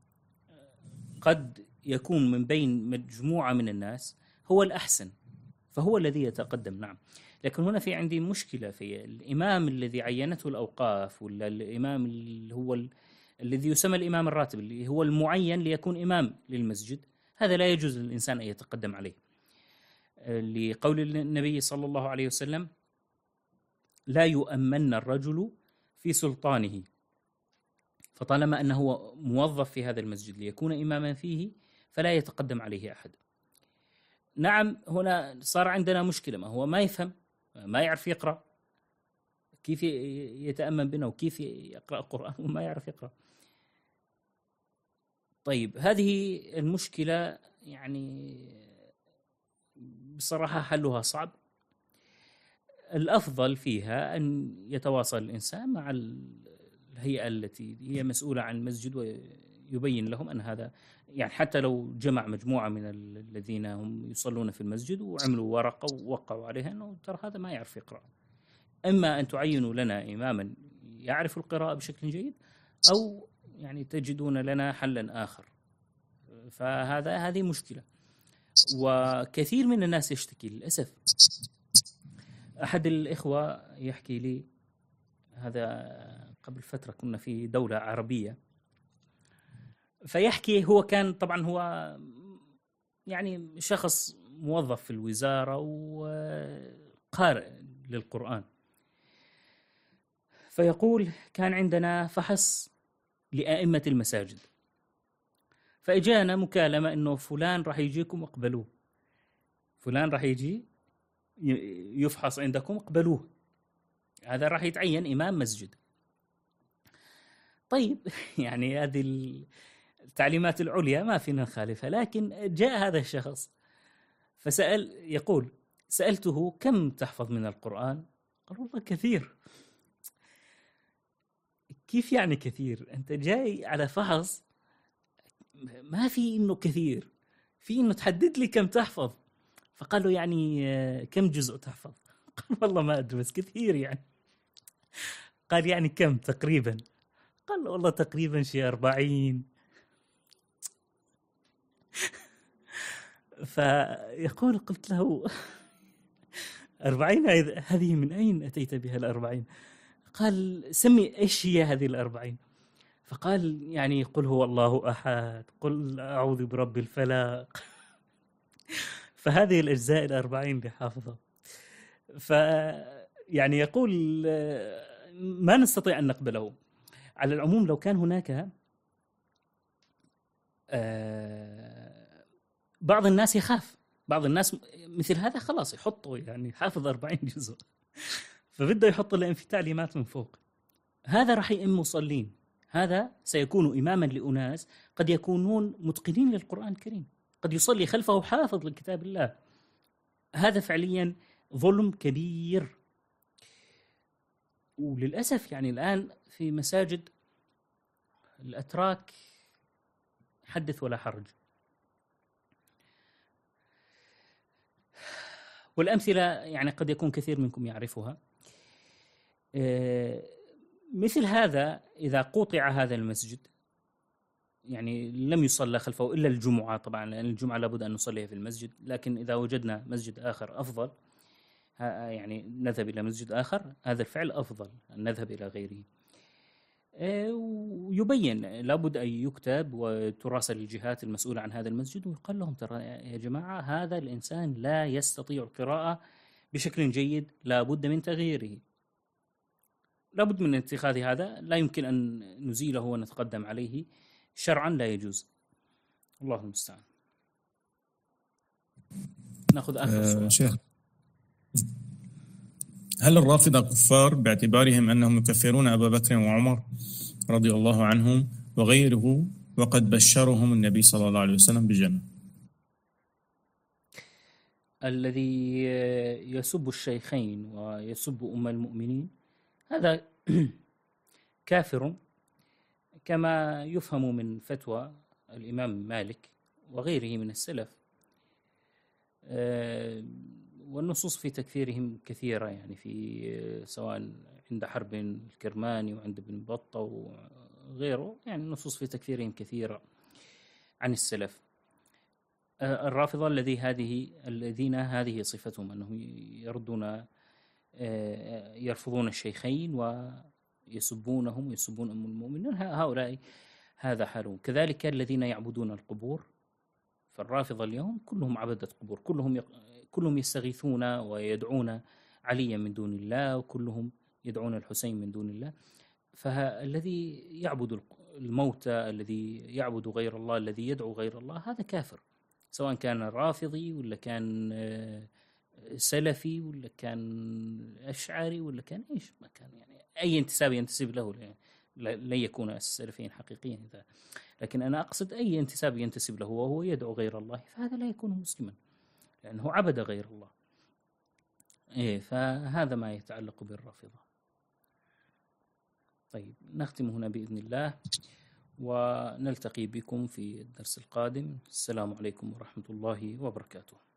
S2: قد يكون من بين مجموعة من الناس هو الأحسن، فهو الذي يتقدم نعم. لكن هنا في عندي مشكلة في الإمام الذي عينته الأوقاف، ولا الإمام اللي هو الذي يسمى الإمام الراتب اللي هو المعين ليكون إمام للمسجد، هذا لا يجوز للإنسان أن يتقدم عليه، لقول النبي صلى الله عليه وسلم: لا يؤمن الرجل في سلطانه. فطالما أنه موظف في هذا المسجد ليكون إماما فيه فلا يتقدم عليه أحد. نعم هنا صار عندنا مشكلة، ما هو ما يفهم، ما يعرف يقرأ، كيف يتأمن بنا وكيف يقرأ القرآن وما يعرف يقرأ؟ طيب هذه المشكلة يعني بصراحة حلها صعب. الأفضل فيها أن يتواصل الإنسان مع الهيئة التي هي مسؤولة عن المسجد ويبين لهم أن هذا يعني حتى لو جمع مجموعة من الذين هم يصلون في المسجد وعملوا ورقة ووقعوا عليها أنه ترى هذا ما يعرف يقرأ، إما أن تعينوا لنا إماما يعرف القراءة بشكل جيد، أو يعني تجدون لنا حلا آخر. هذه مشكلة، وكثير من الناس يشتكي للأسف. أحد الإخوة يحكي لي، هذا قبل فترة كنا في دولة عربية فيحكي هو كان طبعا هو يعني شخص موظف في الوزارة وقارئ للقرآن. فيقول كان عندنا فحص لأئمة المساجد، فإجانا مكالمة إنه فلان راح يجيكم اقبلوه، فلان راح يجي يفحص عندكم اقبلوه، هذا راح يتعين إمام مسجد. طيب يعني هذه التعليمات العليا ما فينا نخالفها، لكن جاء هذا الشخص فسأل، يقول سألته كم تحفظ من القرآن؟ قال والله كثير. كيف يعني كثير؟ أنت جاي على فحص ما في إنه كثير، في إنه تحدد لي كم تحفظ. فقال له يعني كم جزء تحفظ؟ قال والله ما أدري بس كثير يعني. قال يعني كم تقريبا؟ قال له والله تقريبا شيء 40. فيقول قلت له 40 هذه من أين أتيت بها 40؟ قال سمي إيش هي هذه 40؟ فقال يعني قل هو الله أحد، قل أعوذ برب الفلق. فهذه الأجزاء 40 اللي حافظها. يعني يقول ما نستطيع أن نقبله. على العموم لو كان هناك بعض الناس يخاف، بعض الناس مثل هذا خلاص يحطوا يعني حافظ 40 جزء فبده يحط لهم في تعليمات من فوق. هذا راح يئم مصلين، هذا سيكون إماما لأناس قد يكونون متقنين للقرآن الكريم، قد يصلي خلفه حافظ لكتاب الله. هذا فعليا ظلم كبير. وللأسف يعني الآن في مساجد الأتراك حدث ولا حرج. والأمثلة يعني قد يكون كثير منكم يعرفها. مثل هذا إذا قطع هذا المسجد، يعني لم يصلى خلفه إلا الجمعة، طبعا لأن الجمعة لابد أن نصليها في المسجد، لكن إذا وجدنا مسجد آخر أفضل يعني نذهب إلى مسجد آخر، هذا الفعل أفضل أن نذهب إلى غيره. ويبين لابد أن يكتب وتراسل الجهات المسؤولة عن هذا المسجد ويقال لهم ترى يا جماعة هذا الإنسان لا يستطيع القراءة بشكل جيد، لابد من تغييره، لابد من اتخاذ هذا، لا يمكن أن نزيله ونتقدم عليه، شرعا لا يجوز. الله المستعان. نأخذ آخر سؤال.
S5: شيخ، هل الرافضة كفار باعتبارهم أنهم يكفرون أبا بكر وعمر رضي الله عنهم وغيره وقد بشرهم النبي صلى الله عليه وسلم بالجنة؟
S2: الذي يسب الشيخين ويسب أم المؤمنين هذا كافر، كما يفهم من فتوى الإمام مالك وغيره من السلف. والنصوص في تكفيرهم كثيرة، يعني في سواء عند حرب الكرماني وعند ابن بطة وغيره، يعني النصوص في تكفيرهم كثيرة عن السلف. الرافضة الذين هذه صفتهم أنهم يرفضون الشيخين ويسبونهم ويسبون أم المؤمنين، هؤلاء هذا حالهم. كذلك الذين يعبدون القبور، فالرافضة اليوم كلهم عبدة قبور، كلهم يستغيثون ويدعون عليا من دون الله، وكلهم يدعون الحسين من دون الله. فالذي يعبد الموتى، الذي يعبد غير الله، الذي يدعو غير الله، هذا كافر، سواء كان رافضي ولا كان سلفي ولا كان أشعري ولا كان إيش ما كان، يعني أي انتساب ينتسب له لن يكون السلفيين حقيقيا إذا، لكن أنا أقصد أي انتساب ينتسب له وهو يدعو غير الله فهذا لا يكون مسلما لأنه عبد غير الله. فهذا ما يتعلق بالرافضة. طيب نختم هنا بإذن الله، ونلتقي بكم في الدرس القادم. السلام عليكم ورحمة الله وبركاته.